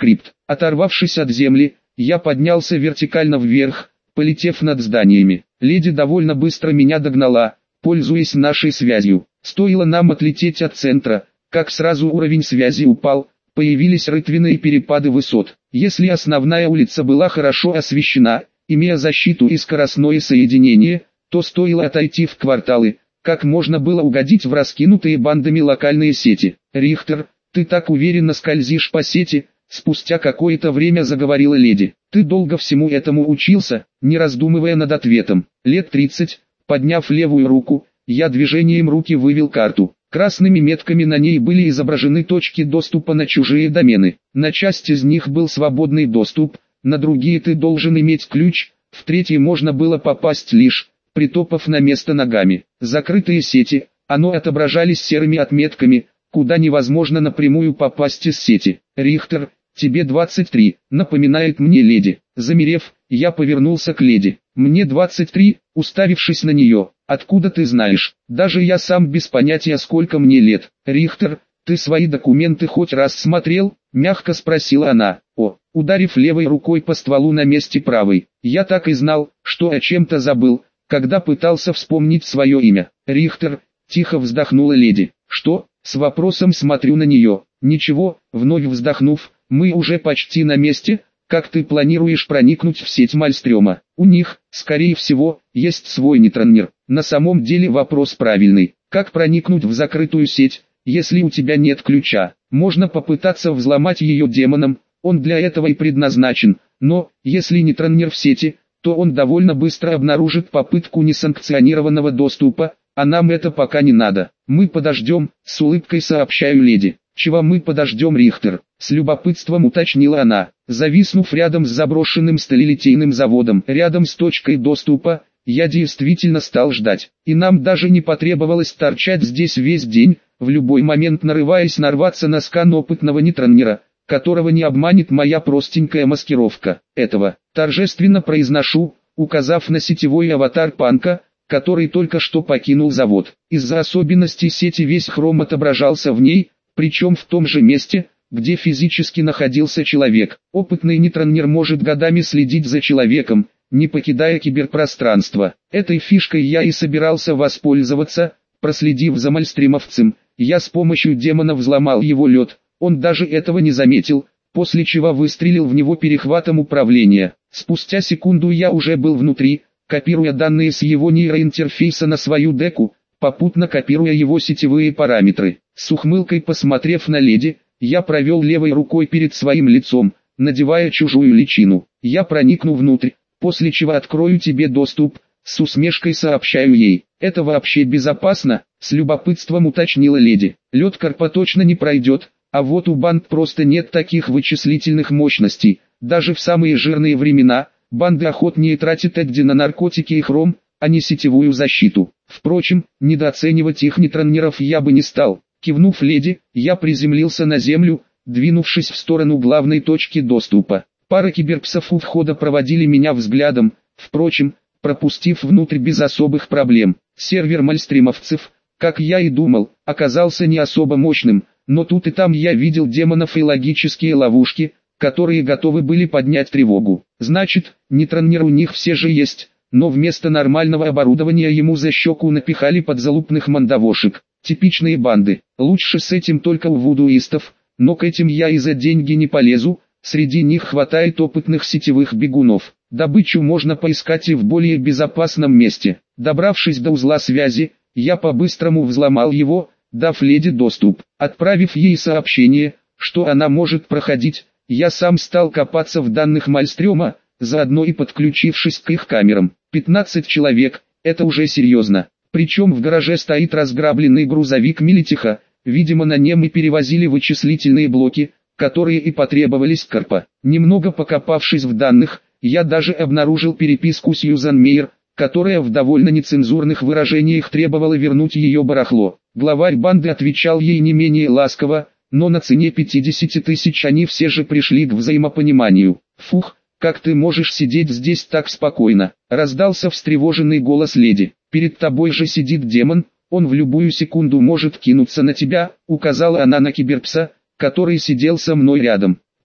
Оторвавшись от земли, я поднялся вертикально вверх, полетев над зданиями. Леди довольно быстро меня догнала, пользуясь нашей связью. Стоило нам отлететь от центра, как сразу уровень связи упал, появились рытвенные перепады высот. Если основная улица была хорошо освещена, имея защиту и скоростное соединение, то стоило отойти в кварталы, как можно было угодить в раскинутые бандами локальные сети. «Рихтер, ты так уверенно скользишь по сети», — спустя какое-то время заговорила леди. «Ты долго всему этому учился?» Не раздумывая над ответом. «Лет тридцать», подняв левую руку, я движением руки вывел карту. Красными метками на ней были изображены точки доступа на чужие домены. На часть из них был свободный доступ, на другие ты должен иметь ключ, в третьи можно было попасть лишь, притопав на место ногами. Закрытые сети, оно отображались серыми отметками, куда невозможно напрямую попасть из сети. «Рихтер, тебе двадцать три», напоминает мне леди. Замерев, я повернулся к леди. «Мне двадцать три», уставившись на нее. «Откуда ты знаешь? Даже я сам без понятия, сколько мне лет». «Рихтер, ты свои документы хоть раз смотрел?» Мягко спросила она. О, ударив левой рукой по стволу на месте правой. Я так и знал, что о чем-то забыл, когда пытался вспомнить свое имя. «Рихтер», тихо вздохнула леди. «Что?» С вопросом смотрю на нее. «Ничего», вновь вздохнув, «мы уже почти на месте». «Как ты планируешь проникнуть в сеть Мальстрёма? У них, скорее всего, есть свой нетроннер». На самом деле вопрос правильный. Как проникнуть в закрытую сеть, если у тебя нет ключа? Можно попытаться взломать ее демоном, он для этого и предназначен, но, если нетроннер в сети, то он довольно быстро обнаружит попытку несанкционированного доступа, а нам это пока не надо. Мы подождем, с улыбкой сообщаю леди. «Чего мы подождем, Рихтер?» С любопытством уточнила она. Зависнув рядом с заброшенным сталелитейным заводом, рядом с точкой доступа, я действительно стал ждать. И нам даже не потребовалось торчать здесь весь день, в любой момент нарываясь нарваться на скан опытного нетроннера, которого не обманет моя простенькая маскировка. Этого торжественно произношу, указав на сетевой аватар Панка, который только что покинул завод. Из-за особенностей сети весь хром отображался в ней, причем в том же месте, где физически находился человек. Опытный нетроннер может годами следить за человеком, не покидая киберпространство. Этой фишкой я и собирался воспользоваться, проследив за мальстримовцем. Я с помощью демона взломал его лед, он даже этого не заметил, после чего выстрелил в него перехватом управления. Спустя секунду я уже был внутри, копируя данные с его нейроинтерфейса на свою деку, попутно копируя его сетевые параметры. С ухмылкой посмотрев на леди, я провел левой рукой перед своим лицом, надевая чужую личину. «Я проникну внутрь, после чего открою тебе доступ», с усмешкой сообщаю ей. «Это вообще безопасно?» С любопытством уточнила леди. «Лед Карпа точно не пройдет, а вот у банд просто нет таких вычислительных мощностей. Даже в самые жирные времена, банды охотнее тратят Эдди на наркотики и хром, а не сетевую защиту. Впрочем, недооценивать их нетроннеров я бы не стал». Кивнув леди, я приземлился на землю, двинувшись в сторону главной точки доступа. Пара киберпсов у входа проводили меня взглядом, впрочем, пропустив внутрь без особых проблем. Сервер мальстримовцев, как я и думал, оказался не особо мощным, но тут и там я видел демонов и логические ловушки, которые готовы были поднять тревогу. Значит, нетроннер у них все же есть, но вместо нормального оборудования ему за щеку напихали подзалупных мандавошек. Типичные банды. Лучше с этим только у вудуистов, но к этим я и за деньги не полезу, среди них хватает опытных сетевых бегунов. Добычу можно поискать и в более безопасном месте. Добравшись до узла связи, я по-быстрому взломал его, дав леди доступ. Отправив ей сообщение, что она может проходить, я сам стал копаться в данных Мальстрёма, заодно и подключившись к их камерам. пятнадцать человек, это уже серьезно. Причем в гараже стоит разграбленный грузовик Милитиха, видимо на нем и перевозили вычислительные блоки, которые и потребовались Карпа. Немного покопавшись в данных, я даже обнаружил переписку Сьюзан Мейер, которая в довольно нецензурных выражениях требовала вернуть ее барахло. Главарь банды отвечал ей не менее ласково, но на цене пятьдесят тысяч они все же пришли к взаимопониманию. «Фух, как ты можешь сидеть здесь так спокойно?» — раздался встревоженный голос леди. «Перед тобой же сидит демон, он в любую секунду может кинуться на тебя», — указала она на киберпса, который сидел со мной рядом.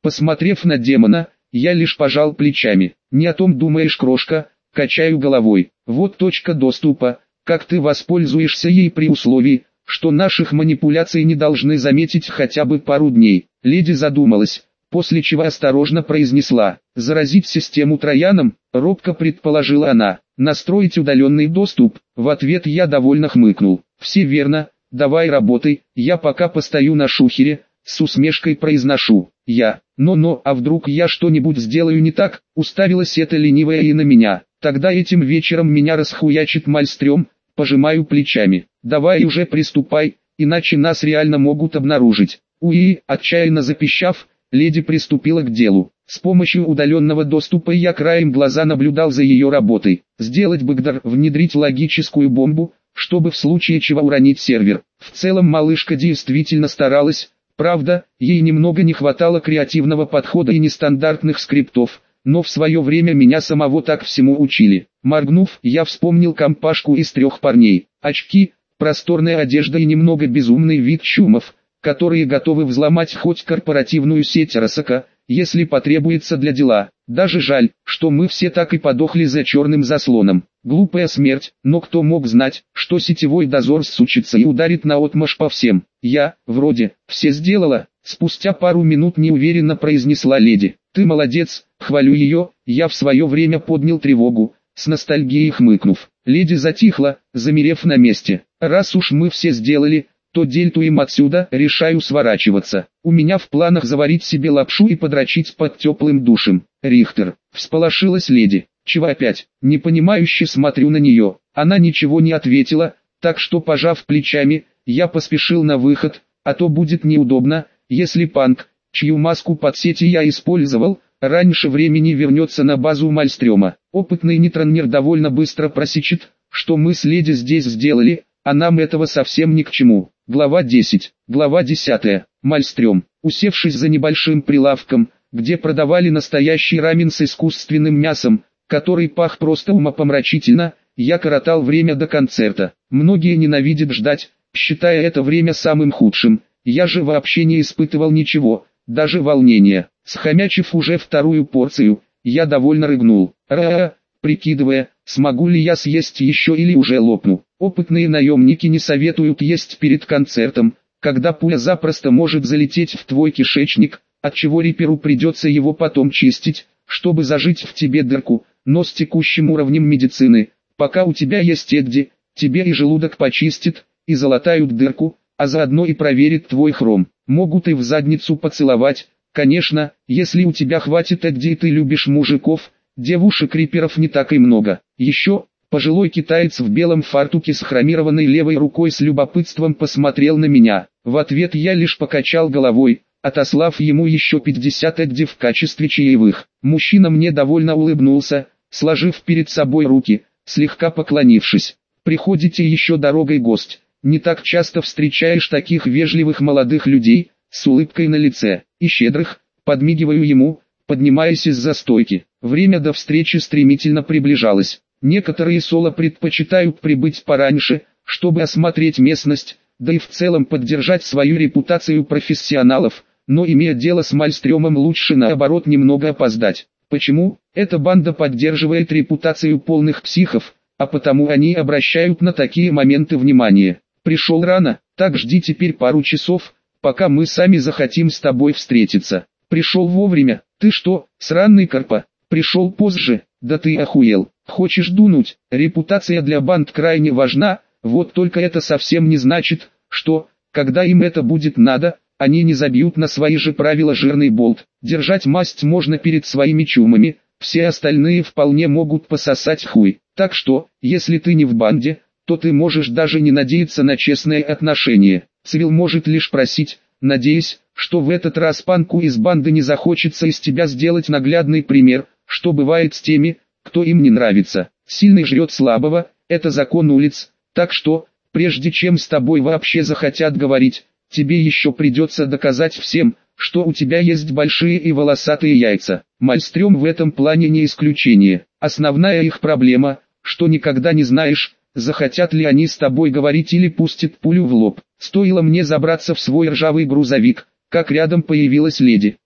Посмотрев на демона, я лишь пожал плечами. Не о том думаешь, крошка, качаю головой. Вот точка доступа, как ты воспользуешься ей при условии, что наших манипуляций не должны заметить хотя бы пару дней. Леди задумалась, после чего осторожно произнесла: «Заразить систему трояном», — робко предположила она. «Настроить удаленный доступ», — в ответ я довольно хмыкнул. «Все верно, давай работай, я пока постою на шухере», — с усмешкой произношу. «Я, но-но, а вдруг я что-нибудь сделаю не так?» — уставилась эта ленивая и на меня. «Тогда этим вечером меня расхуячит Мальстрём», — пожимаю плечами. «Давай уже приступай, иначе нас реально могут обнаружить». Уи, отчаянно запищав, леди приступила к делу. С помощью удаленного доступа я краем глаза наблюдал за ее работой. Сделать бэгдер, внедрить логическую бомбу, чтобы в случае чего уронить сервер. В целом малышка действительно старалась, правда, ей немного не хватало креативного подхода и нестандартных скриптов, но в свое время меня самого так всему учили. Моргнув, я вспомнил компашку из трех парней. Очки, просторная одежда и немного безумный вид чумов, которые готовы взломать хоть корпоративную сеть Росака, если потребуется для дела. Даже жаль, что мы все так и подохли за черным заслоном. Глупая смерть, но кто мог знать, что сетевой дозор сучится и ударит наотмашь по всем. Я, вроде, все сделала, спустя пару минут неуверенно произнесла леди. Ты молодец, хвалю ее, я в свое время поднял тревогу, с ностальгией хмыкнув. Леди затихла, замерев на месте. Раз уж мы все сделали, то дельтуем отсюда, решаю сворачиваться. У меня в планах заварить себе лапшу и подрочить под теплым душем. Рихтер, всполошилась леди. Чего опять? Непонимающе смотрю на нее. Она ничего не ответила, так что, пожав плечами, я поспешил на выход, а то будет неудобно, если панк, чью маску под сети я использовал, раньше времени вернется на базу Мальстрёма. Опытный нетронер довольно быстро просечет, что мы с леди здесь сделали, а нам этого совсем ни к чему. Глава десять. Глава десятая. Мальстрём, усевшись за небольшим прилавком, где продавали настоящий рамен с искусственным мясом, который пах просто умопомрачительно, я коротал время до концерта. Многие ненавидят ждать, считая это время самым худшим. Я же вообще не испытывал ничего, даже волнения. Схомячив уже вторую порцию, я довольно рыгнул. Ра-ра, прикидывая, смогу ли я съесть еще или уже лопну. Опытные наемники не советуют есть перед концертом, когда пуля запросто может залететь в твой кишечник, отчего риперу придется его потом чистить, чтобы зажить в тебе дырку, но с текущим уровнем медицины, пока у тебя есть Эдди, тебе и желудок почистит, и залатают дырку, а заодно и проверит твой хром. Могут и в задницу поцеловать, конечно, если у тебя хватит Эдди и ты любишь мужиков, девушек-риперов не так и много. Еще, пожилой китаец в белом фартуке с хромированной левой рукой с любопытством посмотрел на меня. В ответ я лишь покачал головой, отослав ему еще пятьдесят Эдди в качестве чаевых. Мужчина мне довольно улыбнулся, сложив перед собой руки, слегка поклонившись. «Приходите еще, дорогой гость, не так часто встречаешь таких вежливых молодых людей», с улыбкой на лице, и щедрых, подмигиваю ему, поднимаясь из-за стойки. Время до встречи стремительно приближалось. Некоторые соло предпочитают прибыть пораньше, чтобы осмотреть местность, да и в целом поддержать свою репутацию профессионалов, но имея дело с Мальстрёмом лучше наоборот немного опоздать. Почему? Эта банда поддерживает репутацию полных психов, а потому они обращают на такие моменты внимание. Пришел рано, так жди теперь пару часов, пока мы сами захотим с тобой встретиться. Пришел вовремя, ты что, сраный карпа? Пришел позже, да ты охуел. Хочешь дунуть? Репутация для банд крайне важна, вот только это совсем не значит, что, когда им это будет надо, они не забьют на свои же правила жирный болт. Держать масть можно перед своими чумами, все остальные вполне могут пососать хуй. Так что, если ты не в банде, то ты можешь даже не надеяться на честное отношение. Цивил может лишь просить, надеясь, что в этот раз панку из банды не захочется из тебя сделать наглядный пример, что бывает с теми, кто им не нравится. Сильный жрет слабого, это закон улиц, так что, прежде чем с тобой вообще захотят говорить, тебе еще придется доказать всем, что у тебя есть большие и волосатые яйца. Мальстрём в этом плане не исключение. Основная их проблема, что никогда не знаешь, захотят ли они с тобой говорить или пустят пулю в лоб. Стоило мне забраться в свой ржавый грузовик, как рядом появилась леди.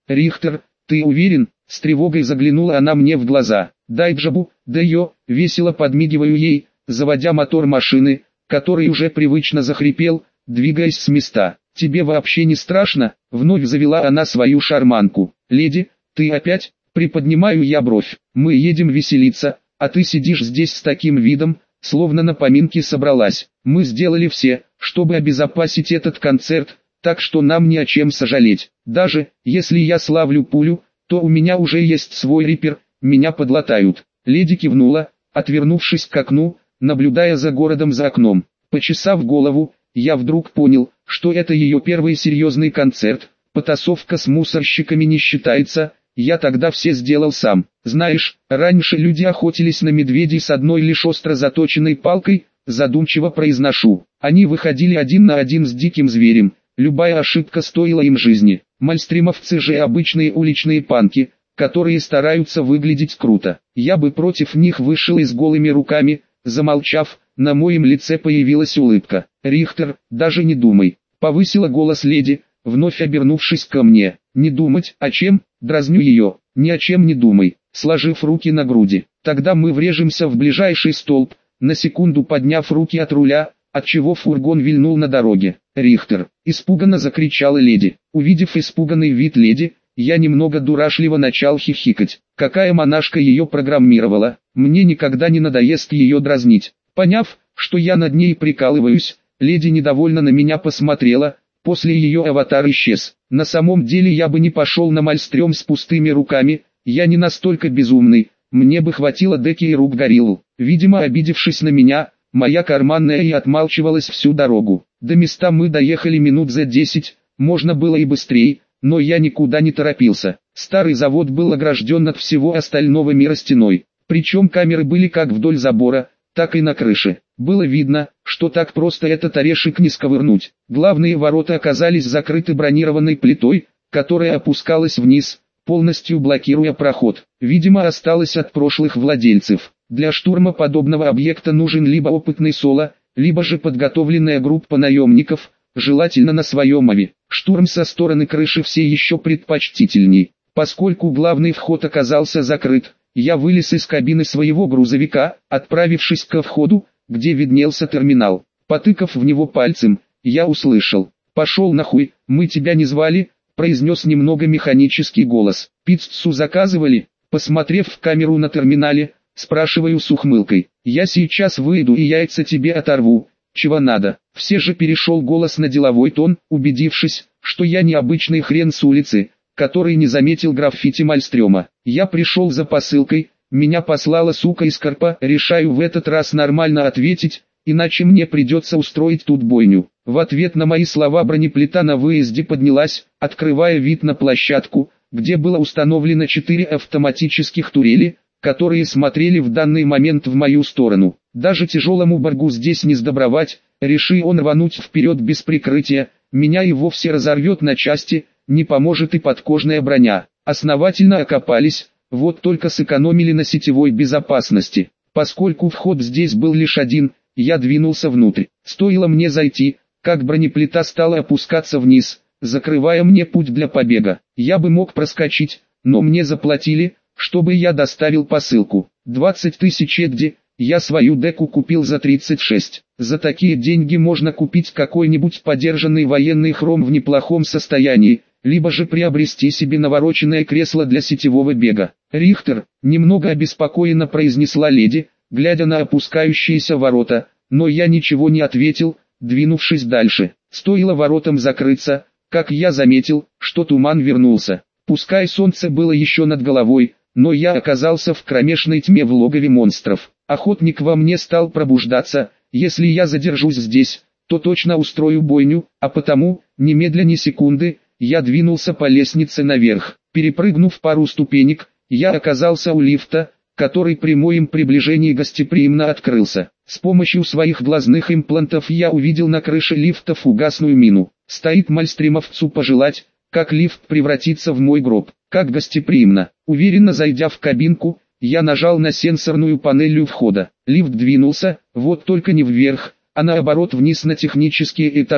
Рихтер, ты уверен? С тревогой заглянула она мне в глаза. Дай джабу, да ее, весело подмигиваю ей, заводя мотор машины, который уже привычно захрипел, двигаясь с места. Тебе вообще не страшно? Вновь завела она свою шарманку. Леди, ты опять? Приподнимаю я бровь. Мы едем веселиться, а ты сидишь здесь с таким видом, словно на поминки собралась. Мы сделали все, чтобы обезопасить этот концерт, так что нам не о чем сожалеть. Даже, если я славлю пулю, то у меня уже есть свой рипер, меня подлатают. Леди кивнула, отвернувшись к окну, наблюдая за городом за окном. Почесав голову, я вдруг понял, что это ее первый серьезный концерт, потасовка с мусорщиками не считается, я тогда все сделал сам. Знаешь, раньше люди охотились на медведей с одной лишь остро заточенной палкой, задумчиво произношу. Они выходили один на один с диким зверем, любая ошибка стоила им жизни. Мальстримовцы же обычные уличные панки, которые стараются выглядеть круто. Я бы против них вышел и с голыми руками. Замолчав, на моем лице появилась улыбка. «Рихтер, даже не думай», — повысила голос леди, вновь обернувшись ко мне. «Не думать, о чем?» — дразню ее. «Ни о чем не думай», сложив руки на груди. «Тогда мы врежемся в ближайший столб», на секунду подняв руки от руля, отчего фургон вильнул на дороге. «Рихтер!» — испуганно закричала леди. Увидев испуганный вид леди, я немного дурашливо начал хихикать. Какая монашка ее программировала? Мне никогда не надоест ее дразнить. Поняв, что я над ней прикалываюсь, леди недовольно на меня посмотрела, после ее аватар исчез. На самом деле я бы не пошел на мальстрём с пустыми руками, я не настолько безумный, мне бы хватило деки и рук гориллу. Видимо, обидевшись на меня, моя карманная и отмалчивалась всю дорогу. До места мы доехали минут за десять, можно было и быстрее, но я никуда не торопился. Старый завод был огражден от всего остального мира стеной, причем камеры были как вдоль забора, так и на крыше. Было видно, что так просто этот орешек не сковырнуть. Главные ворота оказались закрыты бронированной плитой, которая опускалась вниз, полностью блокируя проход. Видимо, осталось от прошлых владельцев. Для штурма подобного объекта нужен либо опытный соло, либо же подготовленная группа наемников, желательно на своем аве. Штурм со стороны крыши все еще предпочтительней. Поскольку главный вход оказался закрыт, я вылез из кабины своего грузовика, отправившись ко входу, где виднелся терминал. Потыкав в него пальцем, я услышал: «Пошел нахуй, мы тебя не звали», произнес немного механический голос. «Пиццу заказывали?» Посмотрев в камеру на терминале, спрашиваю с ухмылкой. «Я сейчас выйду и яйца тебе оторву. Чего надо?» Все же перешел голос на деловой тон, убедившись, что я не обычный хрен с улицы, который не заметил граффити Мальстрёма. «Я пришел за посылкой, меня послала сука из Карпа, решаю в этот раз нормально ответить, иначе мне придется устроить тут бойню». В ответ на мои слова бронеплита на выезде поднялась, открывая вид на площадку, где было установлено четыре автоматических турели, которые смотрели в данный момент в мою сторону. Даже тяжелому боргу здесь не сдобровать, реши он рвануть вперед без прикрытия, меня и вовсе разорвет на части, не поможет и подкожная броня. Основательно окопались, вот только сэкономили на сетевой безопасности. Поскольку вход здесь был лишь один, я двинулся внутрь. Стоило мне зайти, как бронеплита стала опускаться вниз, закрывая мне путь для побега. Я бы мог проскочить, но мне заплатили, чтобы я доставил посылку. двадцать тысяч эгди, я свою деку купил за тридцать шесть. За такие деньги можно купить какой-нибудь подержанный военный хром в неплохом состоянии, либо же приобрести себе навороченное кресло для сетевого бега. «Рихтер», немного обеспокоенно произнесла леди, глядя на опускающиеся ворота, но я ничего не ответил, двинувшись дальше. Стоило воротам закрыться, как я заметил, что туман вернулся. Пускай солнце было еще над головой, но я оказался в кромешной тьме в логове монстров. Охотник во мне стал пробуждаться. Если я задержусь здесь, то точно устрою бойню, а потому, немедля ни секунды, я двинулся по лестнице наверх. Перепрыгнув пару ступенек, я оказался у лифта, который при моем приближении гостеприимно открылся. С помощью своих глазных имплантов я увидел на крыше лифта фугасную мину. Стоит мальстримовцу пожелать, как лифт превратится в мой гроб. Как гостеприимно. Уверенно зайдя в кабинку, я нажал на сенсорную панель у входа. Лифт двинулся, вот только не вверх, а наоборот вниз на технические этажи,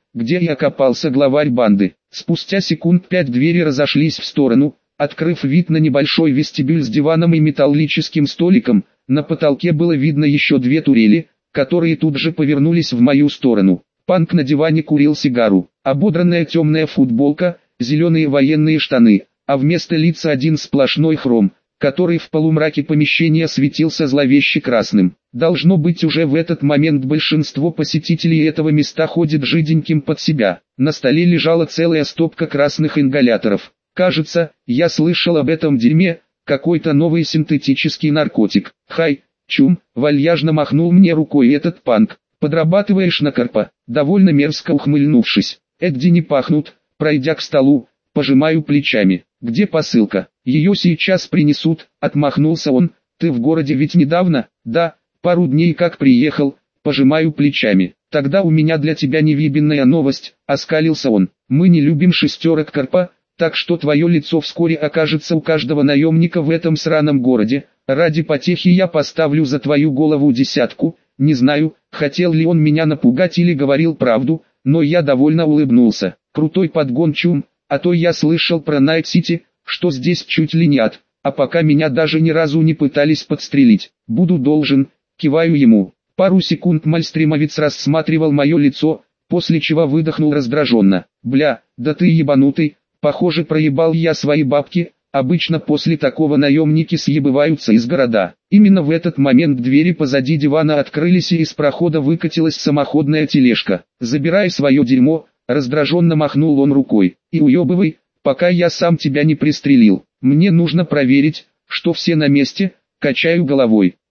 где и окопался главарь банды. Спустя секунд пять двери разошлись в сторону, открыв вид на небольшой вестибюль с диваном и металлическим столиком. На потолке было видно еще две турели, которые тут же повернулись в мою сторону. Панк на диване курил сигару, ободранная темная футболка, зеленые военные штаны, а вместо лица один сплошной хром, который в полумраке помещения светился зловеще красным. Должно быть, уже в этот момент большинство посетителей этого места ходит жиденьким под себя. На столе лежала целая стопка красных ингаляторов. Кажется, я слышал об этом дерьме, какой-то новый синтетический наркотик. Хай, чум, вальяжно махнул мне рукой этот панк. Подрабатываешь на корпа, довольно мерзко ухмыльнувшись. Эдди не пахнут. Пройдя к столу, пожимаю плечами. Где посылка? Ее сейчас принесут, отмахнулся он. Ты в городе ведь недавно? Да, пару дней как приехал. Пожимаю плечами. Тогда у меня для тебя невъебенная новость, оскалился он. Мы не любим шестерок корпа, так что твое лицо вскоре окажется у каждого наемника в этом сраном городе. Ради потехи я поставлю за твою голову десятку. Не знаю, хотел ли он меня напугать или говорил правду, но я довольно улыбнулся. Крутой подгон, чум, а то я слышал про Найт-Сити, что здесь чуть ли не ад, а пока меня даже ни разу не пытались подстрелить. Буду должен, киваю ему. Пару секунд мальстримовец рассматривал мое лицо, после чего выдохнул раздраженно. Бля, да ты ебанутый, похоже проебал я свои бабки. Обычно после такого наемники съебываются из города. Именно в этот момент двери позади дивана открылись и из прохода выкатилась самоходная тележка. «Забирай свое дерьмо», раздраженно махнул он рукой, «и уебывай, пока я сам тебя не пристрелил. Мне нужно проверить, что все на месте», качаю головой.